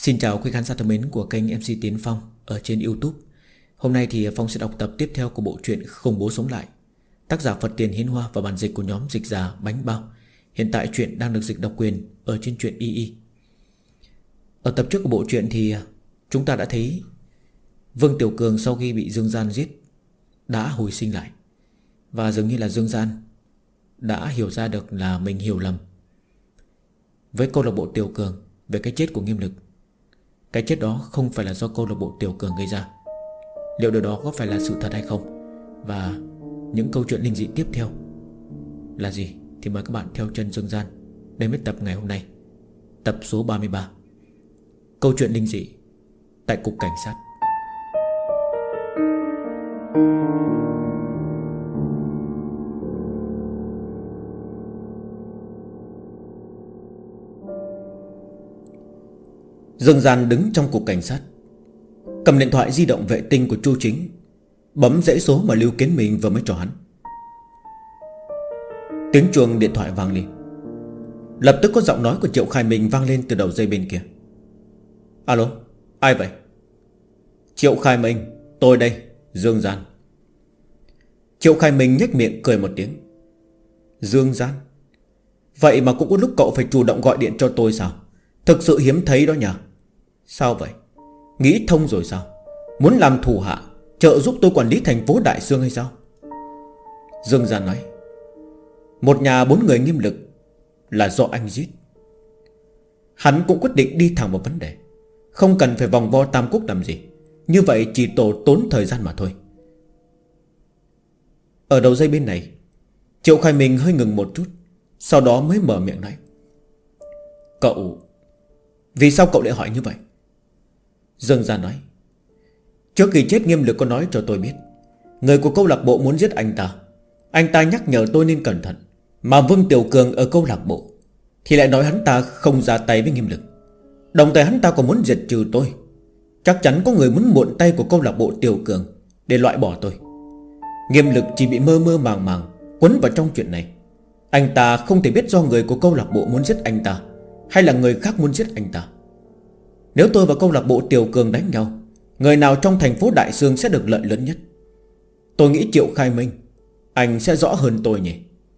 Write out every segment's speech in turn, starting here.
Xin chào quý khán giả thân mến của kênh MC Tiến Phong ở trên YouTube. Hôm nay thì Phong sẽ đọc tập tiếp theo của bộ truyện Khủng Bố Sống Lại, tác giả Phật Tiền Hiến Hoa và bản dịch của nhóm dịch giả Bánh Bao. Hiện tại truyện đang được dịch độc quyền ở trên truyện YY. Ở tập trước của bộ truyện thì chúng ta đã thấy Vương Tiểu Cường sau khi bị Dương Gian giết đã hồi sinh lại. Và dường như là Dương Gian đã hiểu ra được là mình hiểu lầm với câu lạc bộ Tiểu Cường về cái chết của Nghiêm Lực. Cái chết đó không phải là do câu lạc bộ Tiểu Cường gây ra. Liệu điều đó có phải là sự thật hay không? Và những câu chuyện linh dị tiếp theo là gì? Thì mời các bạn theo chân Dương Gian đến với tập ngày hôm nay, tập số 33, câu chuyện linh dị tại Cục Cảnh sát. Dương Gian đứng trong Cục Cảnh sát, cầm điện thoại di động vệ tinh của Chu Chính, bấm dãy số mà Lưu Kiến Minh vừa mới cho hắn. Tiếng chuông điện thoại vang lên. Lập tức có giọng nói của Triệu Khai Minh vang lên từ đầu dây bên kia. Alo, ai vậy? Triệu Khai Minh, tôi đây, Dương Gian. Triệu Khai Minh nhếch miệng cười một tiếng. Dương Gian? Vậy mà cũng có lúc cậu phải chủ động gọi điện cho tôi sao? Thực sự hiếm thấy đó nhỉ. Sao vậy? Nghĩ thông rồi sao? Muốn làm thủ hạ trợ giúp tôi quản lý thành phố Đại Xương hay sao? Dương Gian nói. Một nhà 4 người Nghiêm Lực là do anh giết. Hắn cũng quyết định đi thẳng vào vấn đề, không cần phải vòng vo tam quốc làm gì. Như vậy chỉ tốn thời gian mà thôi. Ở đầu dây bên này, Triệu Khai Minh hơi ngừng một chút, sau đó mới mở miệng nói. Cậu... Vì sao cậu lại hỏi như vậy? Dương Gian nói. Trước khi chết Nghiêm Lực có nói cho tôi biết người của câu lạc bộ muốn giết anh ta. Anh ta nhắc nhở tôi nên cẩn thận. Mà Vương Tiểu Cường ở câu lạc bộ thì lại nói hắn ta không ra tay với Nghiêm Lực. Đồng thời hắn ta còn muốn diệt trừ tôi. Chắc chắn có người muốn mượn tay của câu lạc bộ Tiểu Cường để loại bỏ tôi. Nghiêm Lực chỉ bị mơ mơ màng màng quấn vào trong chuyện này. Anh ta không thể biết do người của câu lạc bộ muốn giết anh ta hay là người khác muốn giết anh ta. Nếu tôi và câu lạc bộ Tiểu Cường đánh nhau, người nào trong thành phố Đại Xương sẽ được lợi lớn nhất? Tôi nghĩ Triệu Khai Minh, anh sẽ rõ hơn tôi nhỉ.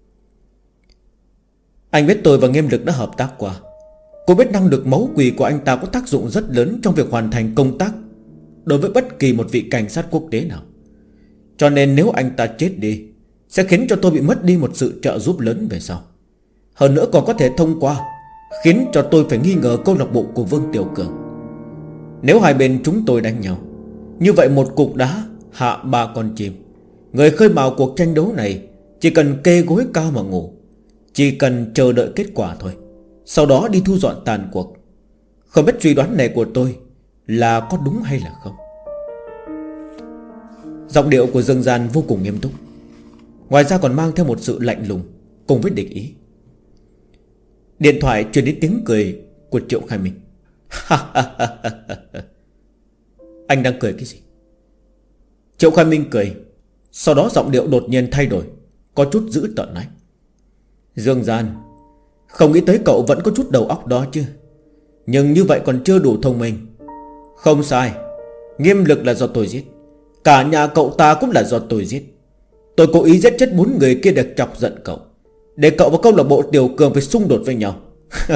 Anh biết tôi và Nghiêm Lực đã hợp tác qua. Cô biết năng lực máu quỷ của anh ta có tác dụng rất lớn trong việc hoàn thành công tác đối với bất kỳ một vị cảnh sát quốc tế nào. Cho nên nếu anh ta chết đi, sẽ khiến cho tôi bị mất đi một sự trợ giúp lớn về sau. Hơn nữa còn có thể thông qua khiến cho tôi phải nghi ngờ câu lạc bộ của Vương Tiểu Cường. Nếu hai bên chúng tôi đánh nhau, như vậy một cục đá hạ 3 con chim. Người khơi mào cuộc tranh đấu này chỉ cần kê gối cao mà ngủ, chỉ cần chờ đợi kết quả thôi, sau đó đi thu dọn tàn cuộc. Không biết suy đoán này của tôi là có đúng hay là không. Giọng điệu của Dương Gian vô cùng nghiêm túc, ngoài ra còn mang theo một sự lạnh lùng cùng với địch ý. Điện thoại truyền đến tiếng cười của Triệu Khai Minh. Anh đang cười cái gì? Triệu Khai Minh cười, sau đó giọng điệu đột nhiên thay đổi, có chút dữ tợn nói. Dương Gian, không nghĩ tới cậu vẫn có chút đầu óc đó chứ. Nhưng như vậy còn chưa đủ thông minh. Không sai, Nghiêm Lực là do tôi giết. Cả nhà cậu ta cũng là do tôi giết. Tôi cố ý giết chết 4 người kia để chọc giận cậu, để cậu và câu lạc bộ Tiểu Cường phải xung đột với nhau.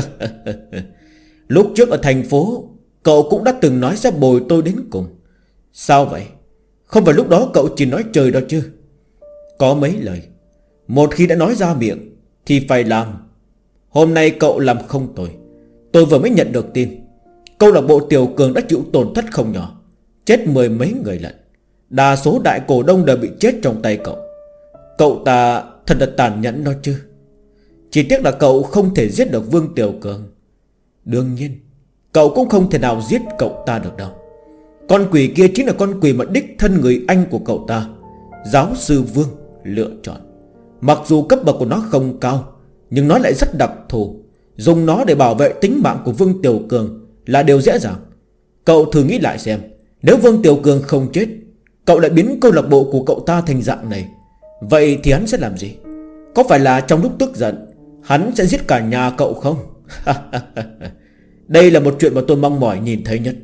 Lúc trước ở thành phố, cậu cũng đã từng nói sẽ bồi tôi đến cùng. Sao vậy? Không phải lúc đó cậu chỉ nói trời đó chứ? Có mấy lời, một khi đã nói ra miệng thì phải làm. Hôm nay cậu làm không tồi. Tôi vừa mới nhận được tin câu lạc bộ Tiểu Cường đã chịu tổn thất không nhỏ, chết 10 mấy người lận. Đa số đại cổ đông đều bị chết trong tay cậu. Cậu ta thật là tàn nhẫn đó chứ. Chỉ tiếc là cậu không thể giết được Vương Tiểu Cường. Đương nhiên cậu cũng không thể nào giết cậu ta được đâu. Con quỷ kia chính là con quỷ mà đích thân người anh của cậu ta, giáo sư Vương, lựa chọn. Mặc dù cấp bậc của nó không cao, nhưng nó lại rất đặc thù. Dùng nó để bảo vệ tính mạng của Vương Tiểu Cường là điều dễ dàng. Cậu thử nghĩ lại xem, nếu Vương Tiểu Cường không chết, cậu lại biến câu lạc bộ của cậu ta thành dạng này, vậy thì hắn sẽ làm gì? Có phải là trong lúc tức giận hắn sẽ giết cả nhà cậu không? Đây là một chuyện mà tôi mong mỏi nhìn thấy nhất.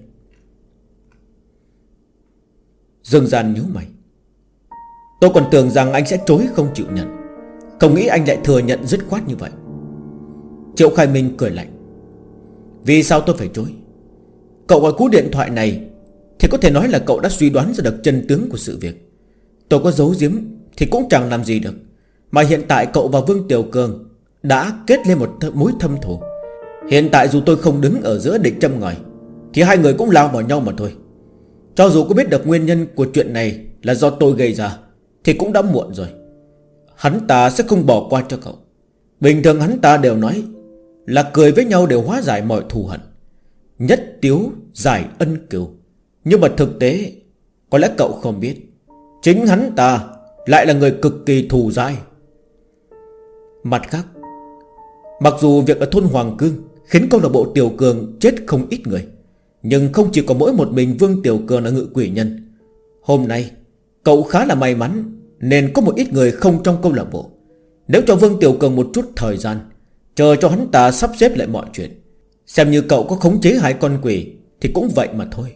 Dương Gian nhíu mày. Tôi còn tưởng rằng anh sẽ chối không chịu nhận, không nghĩ anh lại thừa nhận dứt khoát như vậy. Triệu Khai Minh cười lạnh. Vì sao tôi phải chối? Cậu gọi cú điện thoại này thì có thể nói là cậu đã suy đoán ra được chân tướng của sự việc. Tôi có giấu giếm thì cũng chẳng làm gì được. Mà hiện tại cậu và Vương Tiểu Cường đã kết lên một mối thâm thù. Hiện tại dù tôi không đứng ở giữa để châm ngòi thì hai người cũng lao vào nhau mà thôi. Cho dù có biết được nguyên nhân của chuyện này là do tôi gây ra thì cũng đã muộn rồi. Hắn ta sẽ không bỏ qua cho cậu. Bình thường hắn ta đều nói là cười với nhau đều hóa giải mọi thù hận, nhất tiếu giải ân cừu. Nhưng mà thực tế có lẽ cậu không biết, chính hắn ta lại là người cực kỳ thù dai. Mặt khác, mặc dù việc ở thôn Hoàng Cương khiến câu lạc bộ Tiểu Cường chết không ít người, nhưng không chỉ có mỗi một mình Vương Tiểu Cường là ngự quỷ nhân. Hôm nay cậu khá là may mắn nên có một ít người không trong câu lạc bộ. Nếu cho Vương Tiểu Cường một chút thời gian, chờ cho hắn ta sắp xếp lại mọi chuyện, xem như cậu có khống chế hai con quỷ thì cũng vậy mà thôi.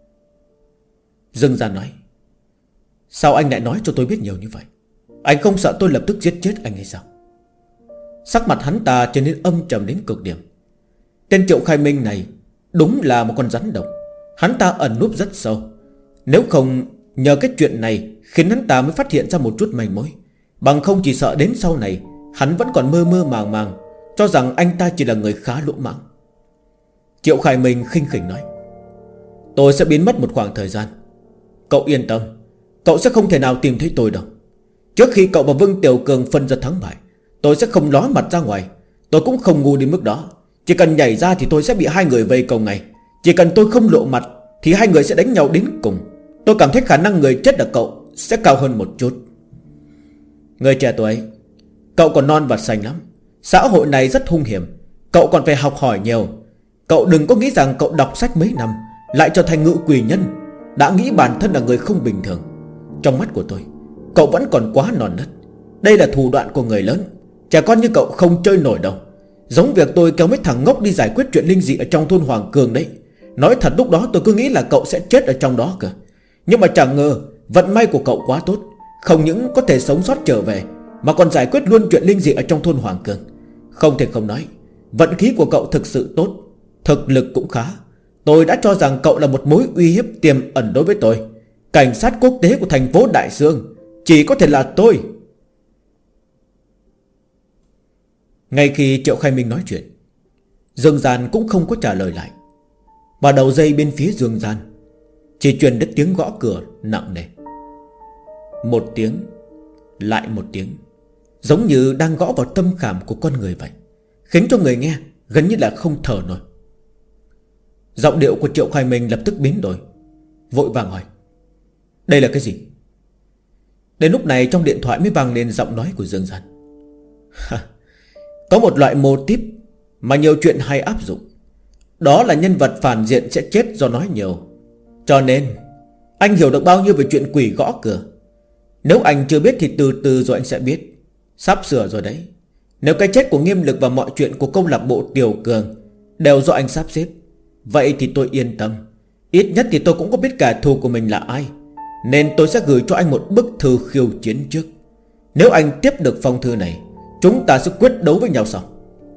Dương Gian nói. Sao anh lại nói cho tôi biết nhiều như vậy? Anh không sợ tôi lập tức giết chết anh hay sao? Sắc mặt hắn ta trở nên âm trầm đến cực điểm. Tên Triệu Khai Minh này đúng là một con rắn độc. Hắn ta ẩn núp rất sâu. Nếu không nhờ cái chuyện này khiến hắn ta mới phát hiện ra một chút manh mối, bằng không chỉ sợ đến sau này hắn vẫn còn mơ mơ màng màng cho rằng anh ta chỉ là người khá lỗ mãng. Triệu Khai Minh khinh khỉnh nói. Tôi sẽ biến mất một khoảng thời gian. Cậu yên tâm, cậu sẽ không thể nào tìm thấy tôi đâu. Trước khi cậu và Vương Tiểu Cường phân ra thắng bại, tôi sẽ không ló mặt ra ngoài. Tôi cũng không ngu đến mức đó. Chỉ cần nhảy ra thì tôi sẽ bị hai người vây công ngay. Chỉ cần tôi không lộ mặt thì hai người sẽ đánh nhau đến cùng. Tôi cảm thấy khả năng người chết là cậu sẽ cao hơn một chút. Người trẻ tuổi, cậu còn non và xanh lắm. Xã hội này rất hung hiểm, cậu còn phải học hỏi nhiều. Cậu đừng có nghĩ rằng cậu đọc sách mấy năm lại trở thành ngự quỷ nhân, đã nghĩ bản thân là người không bình thường. Trong mắt của tôi, cậu vẫn còn quá non nớt. Đây là thủ đoạn của người lớn, trẻ con như cậu không chơi nổi đâu. Giống việc tôi kéo mấy thằng ngốc đi giải quyết chuyện linh dị ở trong thôn Hoàng Cường đấy. Nói thật lúc đó tôi cứ nghĩ là cậu sẽ chết ở trong đó cơ. Nhưng mà chẳng ngờ vận may của cậu quá tốt, không những có thể sống sót trở về mà còn giải quyết luôn chuyện linh dị ở trong thôn Hoàng Cường. Không thể không nói, vận khí của cậu thực sự tốt, thực lực cũng khá. Tôi đã cho rằng cậu là một mối uy hiếp tiềm ẩn đối với tôi. Cảnh sát quốc tế của thành phố Đại Sương chỉ có thể là tôi. Ngay khi Triệu Khai Minh nói chuyện, Dương Gian cũng không có trả lời lại. Và đầu dây bên phía Dương Gian chỉ truyền đến tiếng gõ cửa nặng nề. Một tiếng, lại một tiếng, giống như đang gõ vào tâm khảm của con người vậy, khiến cho người nghe gần như là không thở nổi. Giọng điệu của Triệu Khai Minh lập tức biến đổi, vội vàng hỏi. Đây là cái gì? Đến lúc này trong điện thoại mới vang lên giọng nói của Dương Gian. Có một loại mô típ mà nhiều chuyện hay áp dụng. Đó là nhân vật phản diện sẽ chết do nói nhiều. Cho nên anh hiểu được bao nhiêu về chuyện quỷ gõ cửa. Nếu anh chưa biết thì từ từ rồi anh sẽ biết. Sắp sửa rồi đấy. Nếu cái chết của Nghiêm Lực và mọi chuyện của câu lạc bộ Tiểu Cường đều do anh sắp xếp, vậy thì tôi yên tâm. Ít nhất thì tôi cũng có biết kẻ thù của mình là ai. Nên tôi sẽ gửi cho anh một bức thư khiêu chiến trước. Nếu anh tiếp được phong thư này, chúng ta sẽ quyết đấu với nhau sau.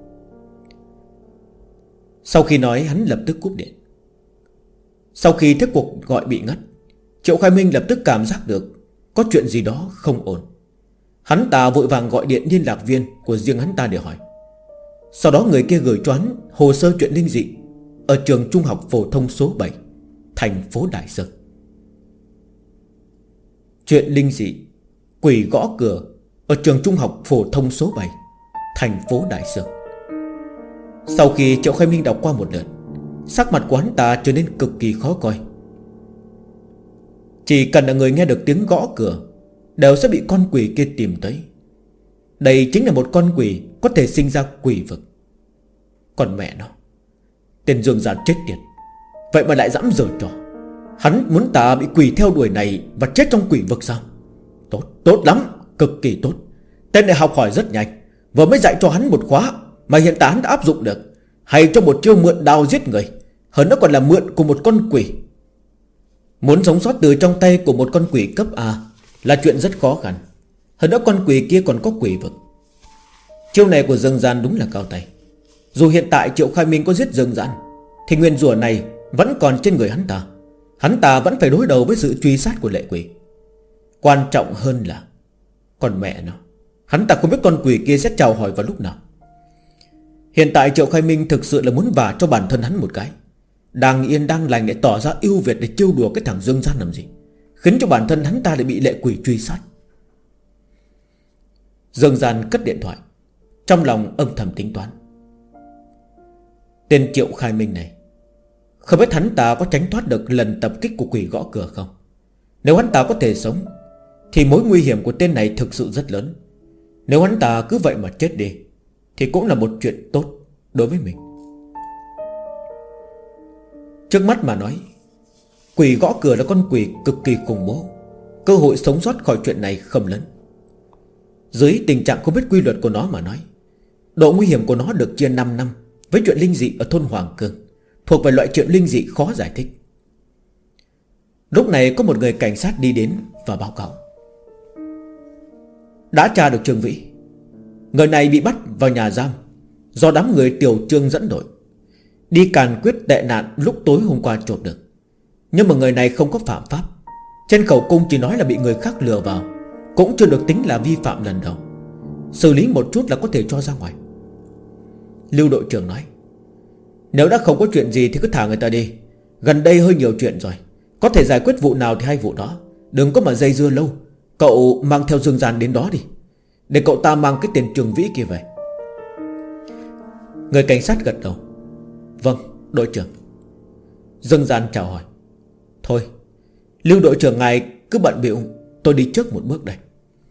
Sau khi nói, hắn lập tức cúp điện. Sau khi thấy cuộc gọi bị ngắt, Triệu Khai Minh lập tức cảm giác được có chuyện gì đó không ổn. Hắn ta vội vàng gọi điện liên lạc viên của riêng hắn ta để hỏi. Sau đó người kia gửi cho hắn hồ sơ chuyện linh dị ở trường trung học phổ thông số 7, thành phố Đại Sơn. Chuyện linh dị quỷ gõ cửa ở trường trung học phổ thông số 7, thành phố Đại Sơn. Sau khi Triệu Khai Minh đọc qua một lượt, sắc mặt của hắn ta trở nên cực kỳ khó coi. Chỉ cần là người nghe được tiếng gõ cửa đều sẽ bị con quỷ kia tìm tới. Đây chính là một con quỷ có thể sinh ra quỷ vực. Còn mẹ nó, tên Dương Gian chết tiệt, vậy mà lại dám giở trò. Hắn muốn ta bị quỷ theo đuổi này và chết trong quỷ vực sao? Tốt, tốt lắm, cực kỳ tốt. Tên này học hỏi rất nhanh, vừa mới dạy cho hắn một khóa mà hiện tại hắn đã áp dụng được. Hay cho một chiêu mượn đao giết người, hơn nữa còn là mượn của một con quỷ. Muốn sống sót từ trong tay của một con quỷ cấp A là chuyện rất khó khăn. Hơn nữa con quỷ kia còn có quỷ vực. Chiêu này của Dương Gian đúng là cao tay. Dù hiện tại Triệu Khai Minh có giết Dương Gian thì nguyên rủa này vẫn còn trên người hắn ta. Hắn ta vẫn phải đối đầu với sự truy sát của lệ quỷ. Quan trọng hơn là con mẹ nó, hắn ta không biết con quỷ kia sẽ chào hỏi vào lúc nào. Hiện tại Triệu Khai Minh thực sự là muốn vả cho bản thân hắn một cái. Đang yên đang lành lại tỏ ra ưu việt để trêu đùa cái thằng Dương Gian làm gì, khiến cho bản thân hắn ta lại bị lệ quỷ truy sát. Dương Gian cất điện thoại, trong lòng âm thầm tính toán. Tên Triệu Khai Minh này, không biết hắn ta có tránh thoát được lần tập kích của quỷ gõ cửa không. Nếu hắn ta có thể sống thì mối nguy hiểm của tên này thực sự rất lớn. Nếu hắn ta cứ vậy mà chết đi thì cũng là một chuyện tốt đối với mình. Trước mắt mà nói, quỷ gõ cửa là con quỷ cực kỳ khủng bố. Cơ hội sống sót khỏi chuyện này không lớn. Dưới tình trạng không biết quy luật của nó mà nói, độ nguy hiểm của nó được chia 5 năm với chuyện linh dị ở thôn Hoàng Cương, thuộc về loại chuyện linh dị khó giải thích. Lúc này có một người cảnh sát đi đến và báo cáo: đã tra được Trương Vĩ. Người này bị bắt vào nhà giam do đám người Tiểu Trương dẫn đội, đi càn quyết tệ nạn lúc tối hôm qua trộm được. Nhưng mà người này không có phạm pháp. Trên khẩu cung chỉ nói là bị người khác lừa vào, cũng chưa được tính là vi phạm lần đầu. Xử lý một chút là có thể cho ra ngoài. Lưu đội trưởng nói: nếu đã không có chuyện gì thì cứ thả người ta đi. Gần đây hơi nhiều chuyện rồi, có thể giải quyết vụ nào thì hay vụ đó. Đừng có mà dây dưa lâu. Cậu mang theo Dương Gian đến đó đi, để cậu ta mang cái tên Trường Vĩ kia về. Người cảnh sát gật đầu: vâng đội trưởng. Dương Gian chào hỏi: thôi, Lưu đội trưởng ngài cứ bận bịu, tôi đi trước một bước đây.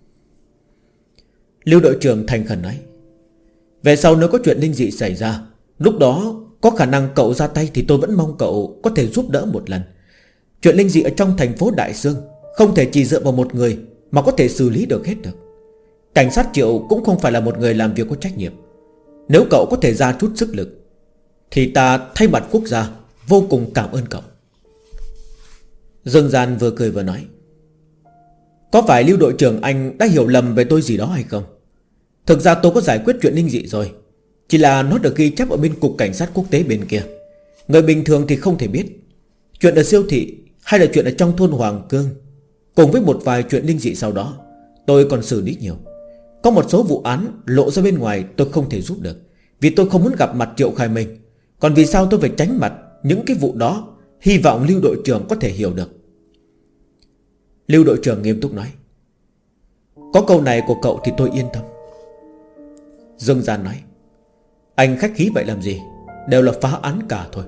Lưu đội trưởng thành khẩn nói: về sau nếu có chuyện linh dị xảy ra, lúc đó có khả năng cậu ra tay thì tôi vẫn mong cậu có thể giúp đỡ một lần. Chuyện linh dị ở trong thành phố Đại Sương không thể chỉ dựa vào một người mà có thể xử lý được hết được. Cảnh sát Triệu cũng không phải là một người làm việc có trách nhiệm. Nếu cậu có thể ra chút sức lực thì ta thay mặt quốc gia vô cùng cảm ơn cậu. Dương Gian vừa cười vừa nói: có phải Lưu đội trưởng anh đã hiểu lầm về tôi gì đó hay không? Thực ra tôi có giải quyết chuyện linh dị rồi, chỉ là nó được ghi chép ở bên cục cảnh sát quốc tế bên kia. Người bình thường thì không thể biết. Chuyện ở siêu thị hay là chuyện ở trong thôn Hoàng Cương, cùng với một vài chuyện linh dị sau đó, tôi còn xử lý nhiều. Có một số vụ án lộ ra bên ngoài tôi không thể giúp được, vì tôi không muốn gặp mặt Triệu Khai Minh. Còn vì sao tôi phải tránh mặt những cái vụ đó, hy vọng Lưu đội trưởng có thể hiểu được. Lưu đội trưởng nghiêm túc nói: có câu này của cậu thì tôi yên tâm. Dương Gian nói: anh khách khí vậy làm gì, đều là phá án cả thôi.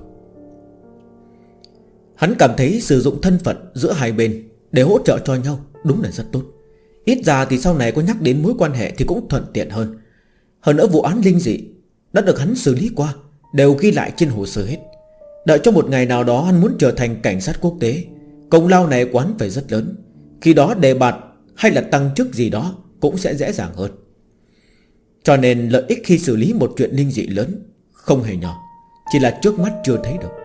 Hắn cảm thấy sử dụng thân phận giữa hai bên để hỗ trợ cho nhau đúng là rất tốt. Ít ra thì sau này có nhắc đến mối quan hệ thì cũng thuận tiện hơn. Hơn nữa vụ án linh dị đã được hắn xử lý qua, đều ghi lại trên hồ sơ hết. Đợi cho một ngày nào đó hắn muốn trở thành cảnh sát quốc tế, công lao này của hắn phải rất lớn. Khi đó đề bạt hay là tăng chức gì đó cũng sẽ dễ dàng hơn. Cho nên lợi ích khi xử lý một chuyện linh dị lớn không hề nhỏ, chỉ là trước mắt chưa thấy được.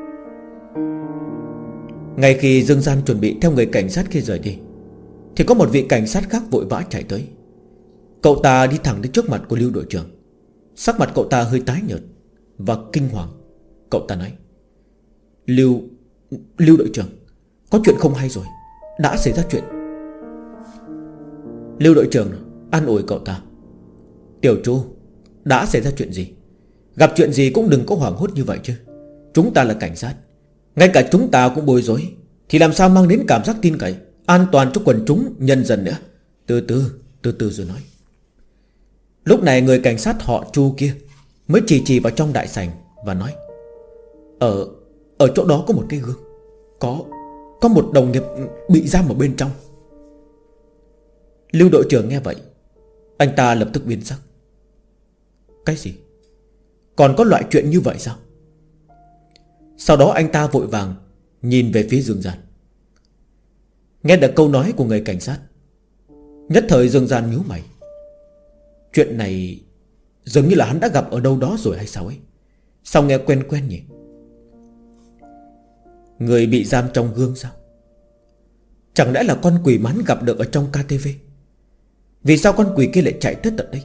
Ngay khi Dương Gian chuẩn bị theo người cảnh sát kia rời đi, thì có một vị cảnh sát khác vội vã chạy tới. Cậu ta đi thẳng đến trước mặt của Lưu đội trưởng. Sắc mặt cậu ta hơi tái nhợt và kinh hoàng. Cậu ta nói: Lưu đội trưởng, có chuyện không hay rồi, đã xảy ra chuyện. Lưu đội trưởng an ủi cậu ta: Tiểu Chu, đã xảy ra chuyện gì? Gặp chuyện gì cũng đừng có hoảng hốt như vậy chứ. Chúng ta là cảnh sát, ngay cả chúng ta cũng bối rối, thì làm sao mang đến cảm giác tin cậy, an toàn cho quần chúng nhân dân nữa. Từ từ rồi nói. Lúc này người cảnh sát họ Chu kia mới chỉ vào trong đại sảnh và nói: Ở chỗ đó có một cái gương, có một đồng nghiệp bị giam ở bên trong. Lưu đội trưởng nghe vậy, anh ta lập tức biến sắc. Cái gì? Còn có loại chuyện như vậy sao? Sau đó anh ta vội vàng nhìn về phía Dương Gian. Nghe được câu nói của người cảnh sát, nhất thời Dương Gian nhíu mày. Chuyện này dường như là hắn đã gặp ở đâu đó rồi hay sao ấy. Sao nghe quen quen nhỉ? Người bị giam trong gương sao? Chẳng lẽ là con quỷ mán gặp được ở trong KTV? Vì sao con quỷ kia lại chạy tới tận đây?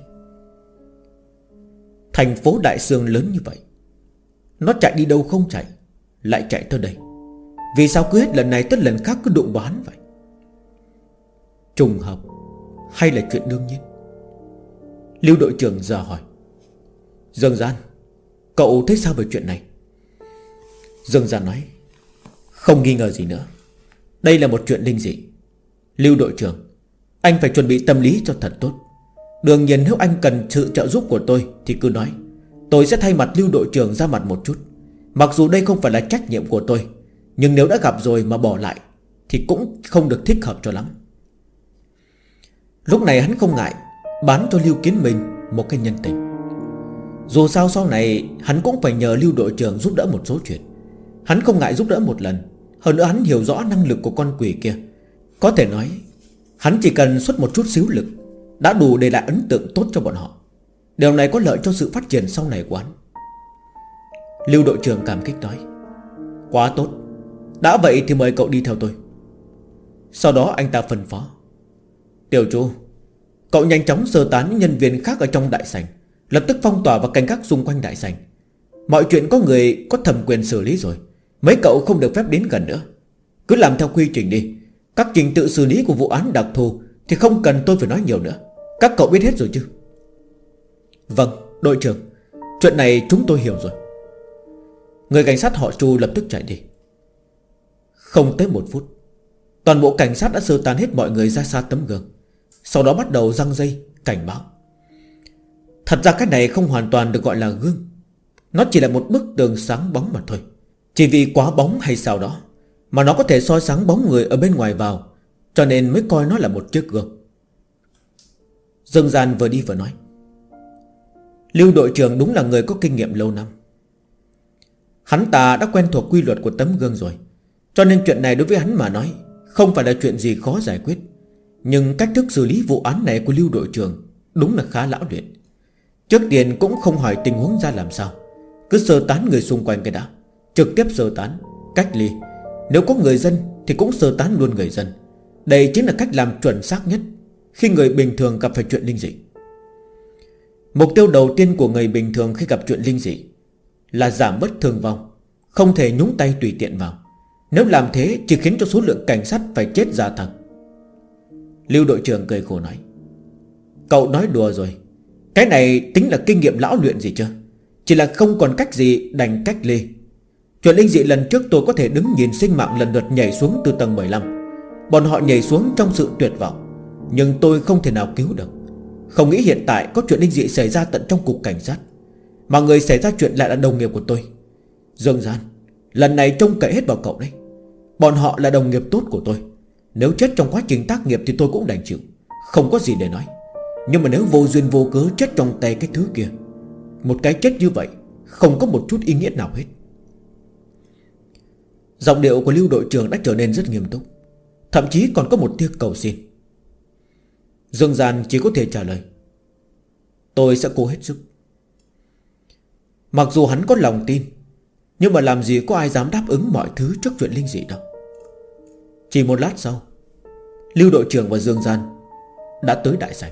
Thành phố Đại Sương lớn như vậy, nó chạy đi đâu không chạy, lại chạy tới đây. Vì sao cứ hết lần này tới lần khác cứ đụng vào hắn vậy? Trùng hợp hay là chuyện đương nhiên? Lưu đội trưởng giờ hỏi. Dương Gian, cậu thấy sao về chuyện này? Dương Gian nói, không nghi ngờ gì nữa, đây là một chuyện linh dị. Lưu đội trưởng, anh phải chuẩn bị tâm lý cho thật tốt. Đương nhiên nếu anh cần sự trợ giúp của tôi thì cứ nói, tôi sẽ thay mặt Lưu đội trưởng ra mặt một chút. Mặc dù đây không phải là trách nhiệm của tôi, nhưng nếu đã gặp rồi mà bỏ lại thì cũng không được thích hợp cho lắm. Lúc này hắn không ngại bán cho Lưu Kiến Minh một cái nhân tình. Dù sao sau này hắn cũng phải nhờ Lưu đội trưởng giúp đỡ một số chuyện. Hắn không ngại giúp đỡ một lần. Hơn nữa hắn hiểu rõ năng lực của con quỷ kia. Có thể nói hắn chỉ cần xuất một chút xíu lực đã đủ để lại ấn tượng tốt cho bọn họ. Điều này có lợi cho sự phát triển sau này của hắn. Lưu đội trưởng cảm kích nói, quá tốt, đã vậy thì mời cậu đi theo tôi. Sau đó anh ta phân phó, Tiểu Chu, cậu nhanh chóng sơ tán những nhân viên khác ở trong đại sảnh, lập tức phong tỏa và canh gác xung quanh đại sảnh. Mọi chuyện có người có thẩm quyền xử lý rồi, mấy cậu không được phép đến gần nữa. Cứ làm theo quy trình đi. Các trình tự xử lý của vụ án đặc thù thì không cần tôi phải nói nhiều nữa. Các cậu biết hết rồi chứ? Vâng, đội trưởng, chuyện này chúng tôi hiểu rồi. Người cảnh sát họ Chu lập tức chạy đi. Không tới 1 phút, toàn bộ cảnh sát đã sơ tán hết mọi người ra xa tấm gương. Sau đó bắt đầu giăng dây cảnh báo. Thật ra cái này không hoàn toàn được gọi là gương. Nó chỉ là một bức tường sáng bóng mà thôi. Chỉ vì quá bóng hay sao đó mà nó có thể soi sáng bóng người ở bên ngoài vào, cho nên mới coi nó là một chiếc gương. Dương Gian vừa đi vừa nói, Lưu đội trưởng đúng là người có kinh nghiệm lâu năm. Hắn ta đã quen thuộc quy luật của tấm gương rồi, cho nên chuyện này đối với hắn mà nói không phải là chuyện gì khó giải quyết. Nhưng cách thức xử lý vụ án này của Lưu đội trưởng đúng là khá lão luyện. Trước tiên cũng không hỏi tình huống ra làm sao, cứ sơ tán người xung quanh cái đã. Trực tiếp sơ tán, cách ly. Nếu có người dân thì cũng sơ tán luôn người dân. Đây chính là cách làm chuẩn xác nhất khi người bình thường gặp phải chuyện linh dị. Mục tiêu đầu tiên của người bình thường khi gặp chuyện linh dị là giảm bớt thương vong, không thể nhúng tay tùy tiện vào. Nếu làm thế chỉ khiến cho số lượng cảnh sát phải chết gia tăng. Lưu đội trưởng cười khổ nói, cậu nói đùa rồi. Cái này tính là kinh nghiệm lão luyện gì chứ? Chỉ là không còn cách gì đành cách ly. Chuyện linh dị lần trước tôi có thể đứng nhìn sinh mạng lần lượt nhảy xuống từ tầng 15. Bọn họ nhảy xuống trong sự tuyệt vọng, nhưng tôi không thể nào cứu được. Không nghĩ hiện tại có chuyện linh dị xảy ra tận trong cục cảnh sát, mà người xảy ra chuyện lại là đồng nghiệp của tôi. Dương Gian, lần này trông cậy hết vào cậu đấy. Bọn họ là đồng nghiệp tốt của tôi. Nếu chết trong quá trình tác nghiệp thì tôi cũng đành chịu, không có gì để nói. Nhưng mà nếu vô duyên vô cớ chết trong tay cái thứ kia, một cái chết như vậy không có một chút ý nghĩa nào hết. Giọng điệu của Lưu đội trưởng đã trở nên rất nghiêm túc, thậm chí còn có một tia cầu xin. Dương Gian chỉ có thể trả lời, tôi sẽ cố hết sức. Mặc dù hắn có lòng tin, nhưng mà làm gì có ai dám đáp ứng mọi thứ trước chuyện linh dị đâu. Chỉ một lát sau, Lưu đội trưởng và Dương Gian đã tới đại sảnh.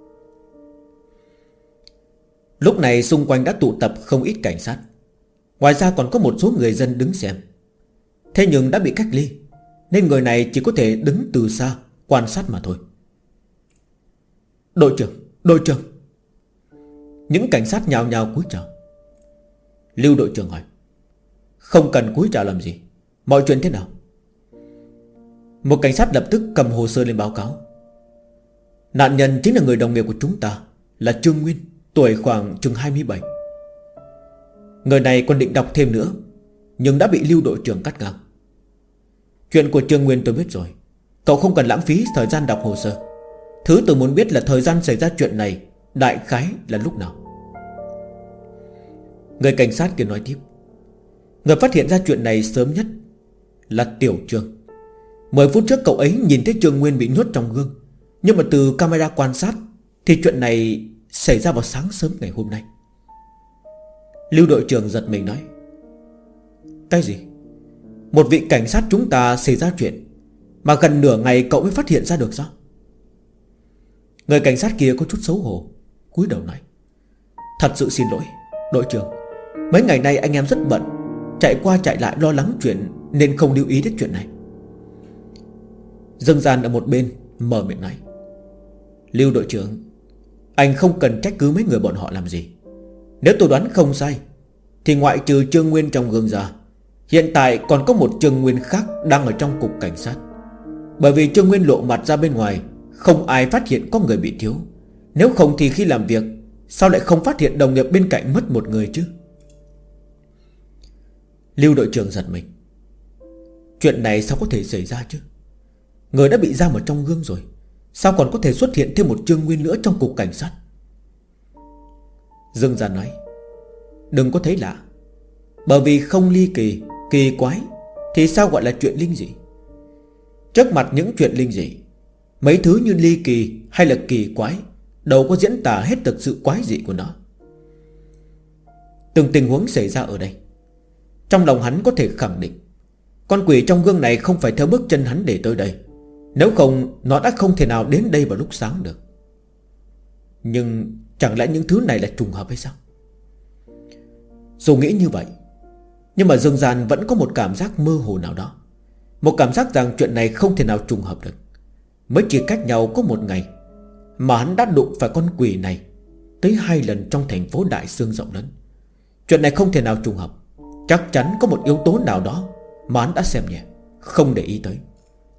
Lúc này xung quanh đã tụ tập không ít cảnh sát. Ngoài ra còn có một số người dân đứng xem. Thế nhưng đã bị cách ly, nên người này chỉ có thể đứng từ xa quan sát mà thôi. Đội trưởng. Những cảnh sát nhào nhào cúi chào. Lưu đội trưởng hỏi, không cần cúi chào làm gì, mọi chuyện thế nào? Một cảnh sát lập tức cầm hồ sơ lên báo cáo. Nạn nhân chính là người đồng nghiệp của chúng ta, là Trương Nguyên, tuổi khoảng chừng 27. Người này còn định đọc thêm nữa, nhưng đã bị Lưu đội trưởng cắt ngang. Chuyện của Trương Nguyên tôi biết rồi, cậu không cần lãng phí thời gian đọc hồ sơ. Thứ tôi muốn biết là thời gian xảy ra chuyện này đại khái là lúc nào. Người cảnh sát kia nói tiếp, người phát hiện ra chuyện này sớm nhất là Tiểu Trương. 10 phút trước cậu ấy nhìn thấy Trương Nguyên bị nhốt trong gương, nhưng mà từ camera quan sát thì chuyện này xảy ra vào sáng sớm ngày hôm nay. Lưu đội trưởng giật mình nói: Cái gì? Một vị cảnh sát chúng ta xảy ra chuyện mà gần nửa ngày cậu mới phát hiện ra được sao? Người cảnh sát kia có chút xấu hổ, cúi đầu nói: Thật sự xin lỗi đội trưởng, mấy ngày nay anh em rất bận, chạy qua chạy lại lo lắng chuyện nên không lưu ý đến chuyện này. Dương Gian ở một bên mở miệng nói: Lưu đội trưởng, anh không cần trách cứ mấy người bọn họ làm gì. Nếu tôi đoán không sai thì ngoại trừ Trương Nguyên trong gương ra, hiện tại còn có một Trương Nguyên khác đang ở trong cục cảnh sát. Bởi vì Trương Nguyên lộ mặt ra bên ngoài, không ai phát hiện có người bị thiếu. Nếu không thì khi làm việc sao lại không phát hiện đồng nghiệp bên cạnh mất một người chứ? Lưu đội trưởng giật mình. Chuyện này sao có thể xảy ra chứ? Người đã bị giam ở trong gương rồi, sao còn có thể xuất hiện thêm một Trương Nguyên nữa trong cục cảnh sát? Dương Gian nói: Đừng có thấy lạ, bởi vì không ly kỳ, kỳ quái thì sao gọi là chuyện linh dị? Trước mặt những chuyện linh dị, mấy thứ như ly kỳ hay là kỳ quái đâu có diễn tả hết thực sự quái dị của nó. Từng tình huống xảy ra ở đây, trong lòng hắn có thể khẳng định con quỷ trong gương này không phải theo bước chân hắn để tới đây. Nếu không nó đã không thể nào đến đây vào lúc sáng được. Nhưng chẳng lẽ những thứ này là trùng hợp hay sao? Dù nghĩ như vậy, nhưng mà Dương Gian vẫn có một cảm giác mơ hồ nào đó, một cảm giác rằng chuyện này không thể nào trùng hợp được. Mới chỉ cách nhau có một ngày mà hắn đã đụng phải con quỷ này tới 2 lần trong thành phố Đại Sương rộng lớn. Chuyện này không thể nào trùng hợp, chắc chắn có một yếu tố nào đó mà hắn đã xem nhẹ, không để ý tới.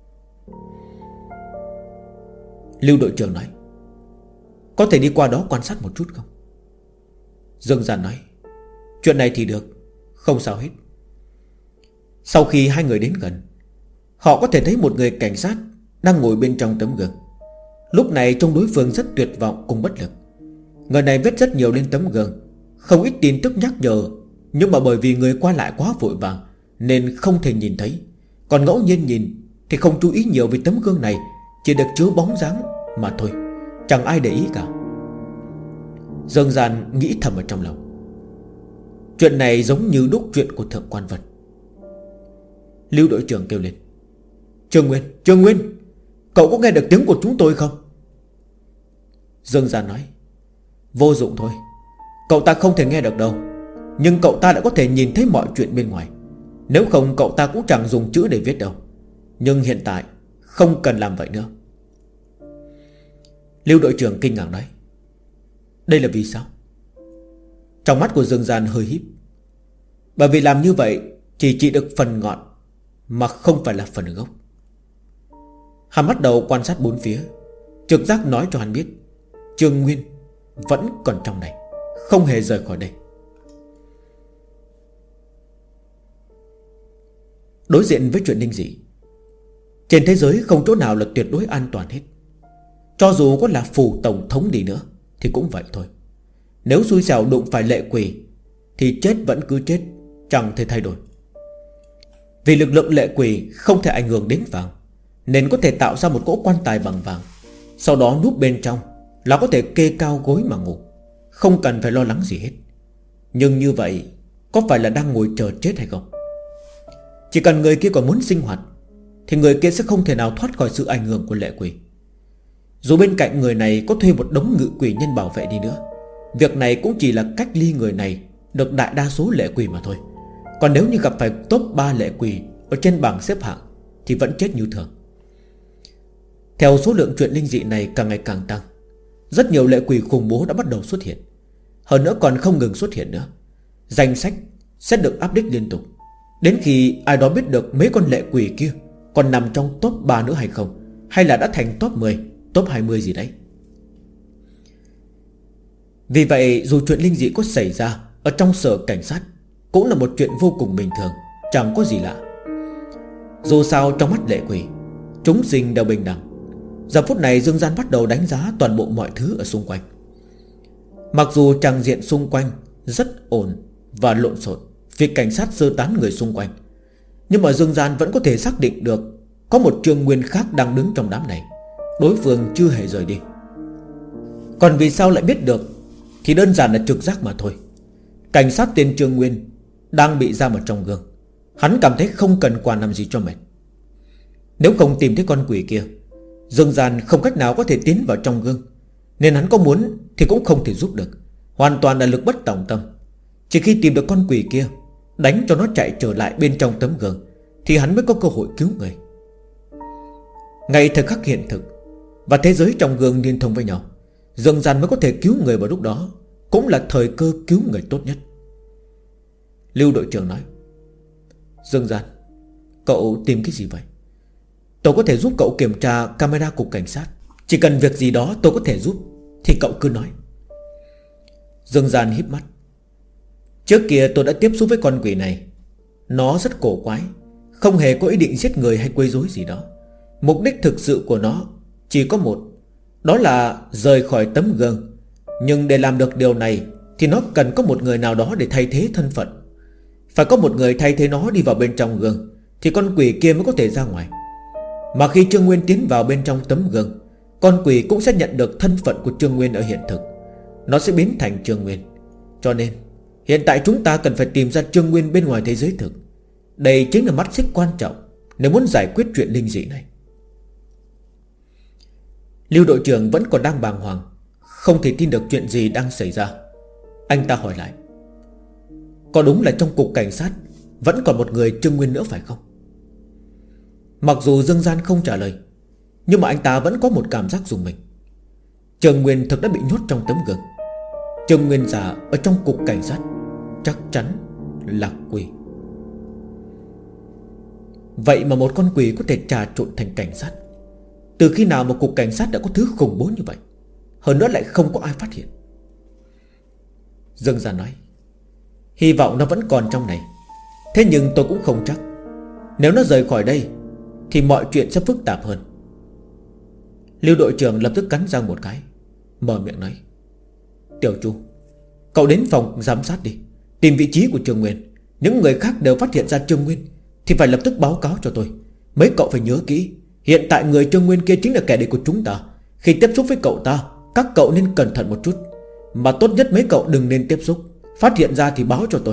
Lưu đội trưởng nói: Có thể đi qua đó quan sát một chút không? Dương Gian nói: Chuyện này thì được, không sao hết. Sau khi hai người đến gần, họ có thể thấy một người cảnh sát đang ngồi bên trong tấm gương. Lúc này trông đối phương rất tuyệt vọng cùng bất lực. Người này viết rất nhiều lên tấm gương, không ít tin tức nhắc nhở, nhưng mà bởi vì người qua lại quá vội vàng nên không thể nhìn thấy. Còn ngẫu nhiên nhìn thì không chú ý nhiều vì tấm gương này chỉ được chiếu bóng dáng mà thôi, chẳng ai để ý cả. Dương Gian nghĩ thầm ở trong lòng: Chuyện này giống như đúc chuyện của Thượng Quan Vân. Lưu đội trưởng kêu lên: Trương Nguyên, cậu có nghe được tiếng của chúng tôi không? Dương Gian nói: Vô dụng thôi, cậu ta không thể nghe được đâu. Nhưng cậu ta đã có thể nhìn thấy mọi chuyện bên ngoài. Nếu không cậu ta cũng chẳng dùng chữ để viết đâu. Nhưng hiện tại không cần làm vậy nữa. Lưu đội trưởng kinh ngạc nói: Đây là vì sao? Trong mắt của Dương Gian hơi híp. Bởi vì làm như vậy chỉ được phần ngọn mà không phải là phần gốc. Hắn bắt đầu quan sát bốn phía. Trực giác nói cho hắn biết Trương Nguyên vẫn còn trong này, không hề rời khỏi đây. Đối diện với chuyện linh dị, trên thế giới không chỗ nào là tuyệt đối an toàn hết. Cho dù có là phủ tổng thống đi nữa thì cũng vậy thôi. Nếu xui xẻo đụng phải lệ quỷ thì chết vẫn cứ chết, chẳng thể thay đổi. Vì lực lượng lệ quỷ không thể ảnh hưởng đến vàng, nên có thể tạo ra một cỗ quan tài bằng vàng, sau đó núp bên trong là có thể kê cao gối mà ngủ, không cần phải lo lắng gì hết. Nhưng như vậy có phải là đang ngồi chờ chết hay không? Chỉ cần người kia còn muốn sinh hoạt thì người kia sẽ không thể nào thoát khỏi sự ảnh hưởng của lệ quỷ. Dù bên cạnh người này có thuê một đống ngự quỷ nhân bảo vệ đi nữa, việc này cũng chỉ là cách ly người này được đại đa số lệ quỷ mà thôi. Còn nếu như gặp phải top 3 lệ quỷ ở trên bảng xếp hạng thì vẫn chết như thường. Theo số lượng chuyện linh dị này càng ngày càng tăng, rất nhiều lệ quỷ khủng bố đã bắt đầu xuất hiện. Hơn nữa còn không ngừng xuất hiện nữa. Danh sách sẽ được update liên tục, đến khi ai đó biết được mấy con lệ quỷ kia còn nằm trong top 3 nữa hay không, hay là đã thành top 10, top 20 gì đấy. Vì vậy dù chuyện linh dị có xảy ra ở trong sở cảnh sát cũng là một chuyện vô cùng bình thường, chẳng có gì lạ. Dù sao trong mắt lệ quỷ, chúng sinh đều bình đẳng. Giờ phút này Dương Gian bắt đầu đánh giá toàn bộ mọi thứ ở xung quanh. Mặc dù tràng diện xung quanh rất ổn và lộn xộn, việc cảnh sát sơ tán người xung quanh, nhưng mà Dương Gian vẫn có thể xác định được có một Trương Nguyên khác đang đứng trong đám này. Đối phương chưa hề rời đi. Còn vì sao lại biết được thì đơn giản là trực giác mà thôi. cảnh sát tên Trương Nguyên đang bị giam ở trong gương. Hắn cảm thấy không cần quản làm gì cho mệt. Nếu không tìm thấy con quỷ kia, Dương Gian không cách nào có thể tiến vào trong gương, nên hắn có muốn thì cũng không thể giúp được. Hoàn toàn là lực bất tòng tâm. Chỉ khi tìm được con quỷ kia, đánh cho nó chạy trở lại bên trong tấm gương, thì hắn mới có cơ hội cứu người. Ngay thời khắc hiện thực và thế giới trong gương liên thông với nhau, Dương Gian mới có thể cứu người vào lúc đó. Cũng là thời cơ cứu người tốt nhất. Lưu đội trưởng nói: Dương Gian, cậu tìm cái gì vậy? Tôi có thể giúp cậu kiểm tra camera cục cảnh sát. Chỉ cần việc gì đó tôi có thể giúp thì cậu cứ nói. Dương Gian híp mắt. Trước kia tôi đã tiếp xúc với con quỷ này. Nó rất cổ quái, không hề có ý định giết người hay quấy rối gì đó. Mục đích thực sự của nó chỉ có một, đó là rời khỏi tấm gương. Nhưng để làm được điều này thì nó cần có một người nào đó để thay thế thân phận. Phải có một người thay thế nó đi vào bên trong gương, thì con quỷ kia mới có thể ra ngoài. Mà khi Trương Nguyên tiến vào bên trong tấm gương, con quỷ cũng sẽ nhận được thân phận của Trương Nguyên ở hiện thực. Nó sẽ biến thành Trương Nguyên. Cho nên hiện tại chúng ta cần phải tìm ra Trương Nguyên bên ngoài thế giới thực. Đây chính là mắt xích quan trọng nếu muốn giải quyết chuyện linh dị này. Lưu đội trưởng vẫn còn đang bàng hoàng, không thể tin được chuyện gì đang xảy ra. Anh ta hỏi lại: có đúng là trong cục cảnh sát vẫn còn một người Trương Nguyên nữa phải không? Mặc dù Dương Gian không trả lời, nhưng mà anh ta vẫn có một cảm giác dùng mình. Trương Nguyên thực đã bị nhốt trong tấm gương. Trương Nguyên giả ở trong cục cảnh sát chắc chắn là quỷ. Vậy mà một con quỷ có thể trà trộn thành cảnh sát. Từ khi nào mà cục cảnh sát đã có thứ khủng bố như vậy, hơn nữa lại không có ai phát hiện? Dương Gian nói: hy vọng nó vẫn còn trong này. Thế nhưng tôi cũng không chắc. Nếu nó rời khỏi đây thì mọi chuyện sẽ phức tạp hơn. Lưu đội trưởng lập tức cắn răng một cái, mở miệng nói: Tiểu Chu, cậu đến phòng giám sát đi, tìm vị trí của Trương Nguyên. Những người khác đều phát hiện ra Trương Nguyên thì phải lập tức báo cáo cho tôi. Mấy cậu phải nhớ kỹ, hiện tại người Trương Nguyên kia chính là kẻ địch của chúng ta. Khi tiếp xúc với cậu ta, các cậu nên cẩn thận một chút. Mà tốt nhất mấy cậu đừng nên tiếp xúc. Phát hiện ra thì báo cho tôi.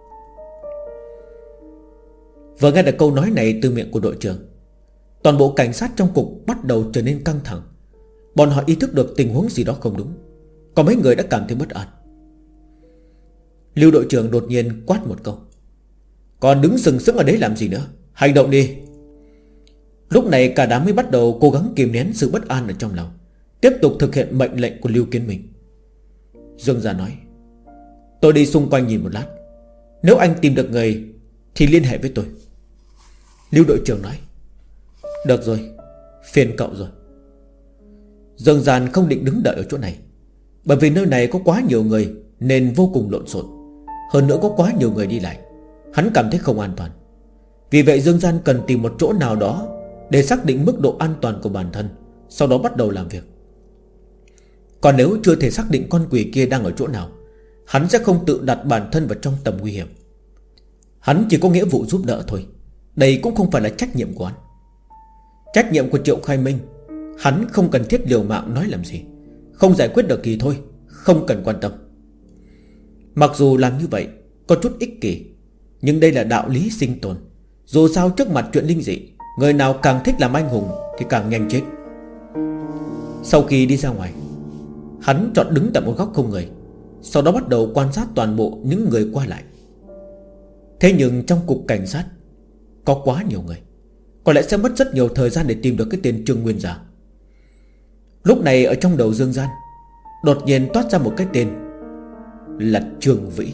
Vừa nghe được câu nói này từ miệng của đội trưởng, toàn bộ cảnh sát trong cục bắt đầu trở nên căng thẳng. Bọn họ ý thức được tình huống gì đó không đúng. Có mấy người đã cảm thấy bất an. Lưu đội trưởng đột nhiên quát một câu: còn đứng sừng sững ở đấy làm gì nữa, hành động đi. Lúc này cả đám mới bắt đầu cố gắng kìm nén sự bất an ở trong lòng, tiếp tục thực hiện mệnh lệnh của Lưu Kiến Minh. Dương Gia nói: tôi đi xung quanh nhìn một lát, nếu anh tìm được người thì liên hệ với tôi. Lưu đội trưởng nói: được rồi, phiền cậu rồi. Dương Gian không định đứng đợi ở chỗ này, bởi vì nơi này có quá nhiều người nên vô cùng lộn xộn. Hơn nữa có quá nhiều người đi lại, hắn cảm thấy không an toàn. Vì vậy Dương Gian cần tìm một chỗ nào đó để xác định mức độ an toàn của bản thân, sau đó bắt đầu làm việc. Còn nếu chưa thể xác định con quỷ kia đang ở chỗ nào, hắn sẽ không tự đặt bản thân vào trong tầm nguy hiểm. Hắn chỉ có nghĩa vụ giúp đỡ thôi. Đây cũng không phải là trách nhiệm của hắn. Trách nhiệm của Triệu Khai Minh hắn không cần thiết liều mạng nói làm gì. Không giải quyết được thì thôi, không cần quan tâm. Mặc dù làm như vậy có chút ích kỷ, nhưng đây là đạo lý sinh tồn. Dù sao trước mặt chuyện linh dị, người nào càng thích làm anh hùng thì càng nhanh chết. Sau khi đi ra ngoài, hắn chọn đứng tại một góc không người, sau đó bắt đầu quan sát toàn bộ những người qua lại. Thế nhưng trong cục cảnh sát có quá nhiều người, có lẽ sẽ mất rất nhiều thời gian để tìm được cái tên Trương Nguyên giả. Lúc này ở trong đầu Dương Gian đột nhiên toát ra một cái tên là Trương Vĩ.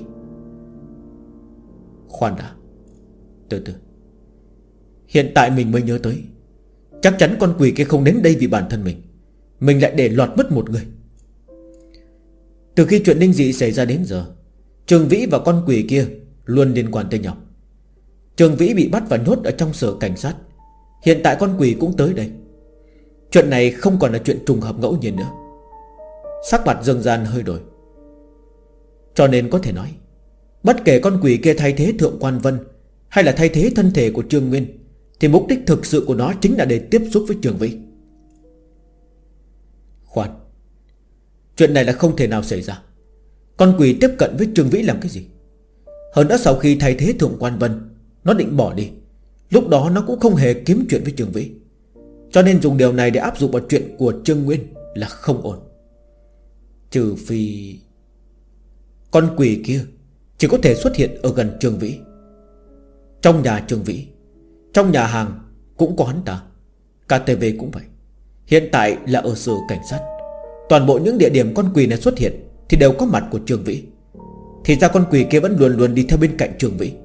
Khoan đã, từ từ. Hiện tại mình mới nhớ tới, chắc chắn con quỷ kia không đến đây vì bản thân mình lại để lọt mất một người. Từ khi chuyện linh dị xảy ra đến giờ, Trương Vĩ và con quỷ kia luôn liên quan tới nhau. Trương Vĩ bị bắt và nhốt ở trong sở cảnh sát, hiện tại con quỷ cũng tới đây. Chuyện này không còn là chuyện trùng hợp ngẫu nhiên nữa. Sắc mặt Dương Gian hơi đổi. Cho nên có thể nói, bất kể con quỷ kia thay thế Thượng Quan Vân hay là thay thế thân thể của Trương Nguyên, thì mục đích thực sự của nó chính là để tiếp xúc với Trương Vĩ. Khoan, chuyện này là không thể nào xảy ra. Con quỷ tiếp cận với Trương Vĩ làm cái gì? Hơn nữa sau khi thay thế Thượng Quan Vân, nó định bỏ đi. Lúc đó nó cũng không hề kiếm chuyện với Trương Vĩ, cho nên dùng điều này để áp dụng vào chuyện của Trương Nguyên là không ổn. Trừ phi con quỷ kia chỉ có thể xuất hiện ở gần Trương Vĩ, trong nhà Trương Vĩ, trong nhà hàng cũng có hắn ta, KTV cũng vậy. Hiện tại là ở sở cảnh sát. Toàn bộ những địa điểm con quỷ này xuất hiện thì đều có mặt của Trương Vĩ. Thì ra con quỷ kia vẫn luôn luôn đi theo bên cạnh Trương Vĩ.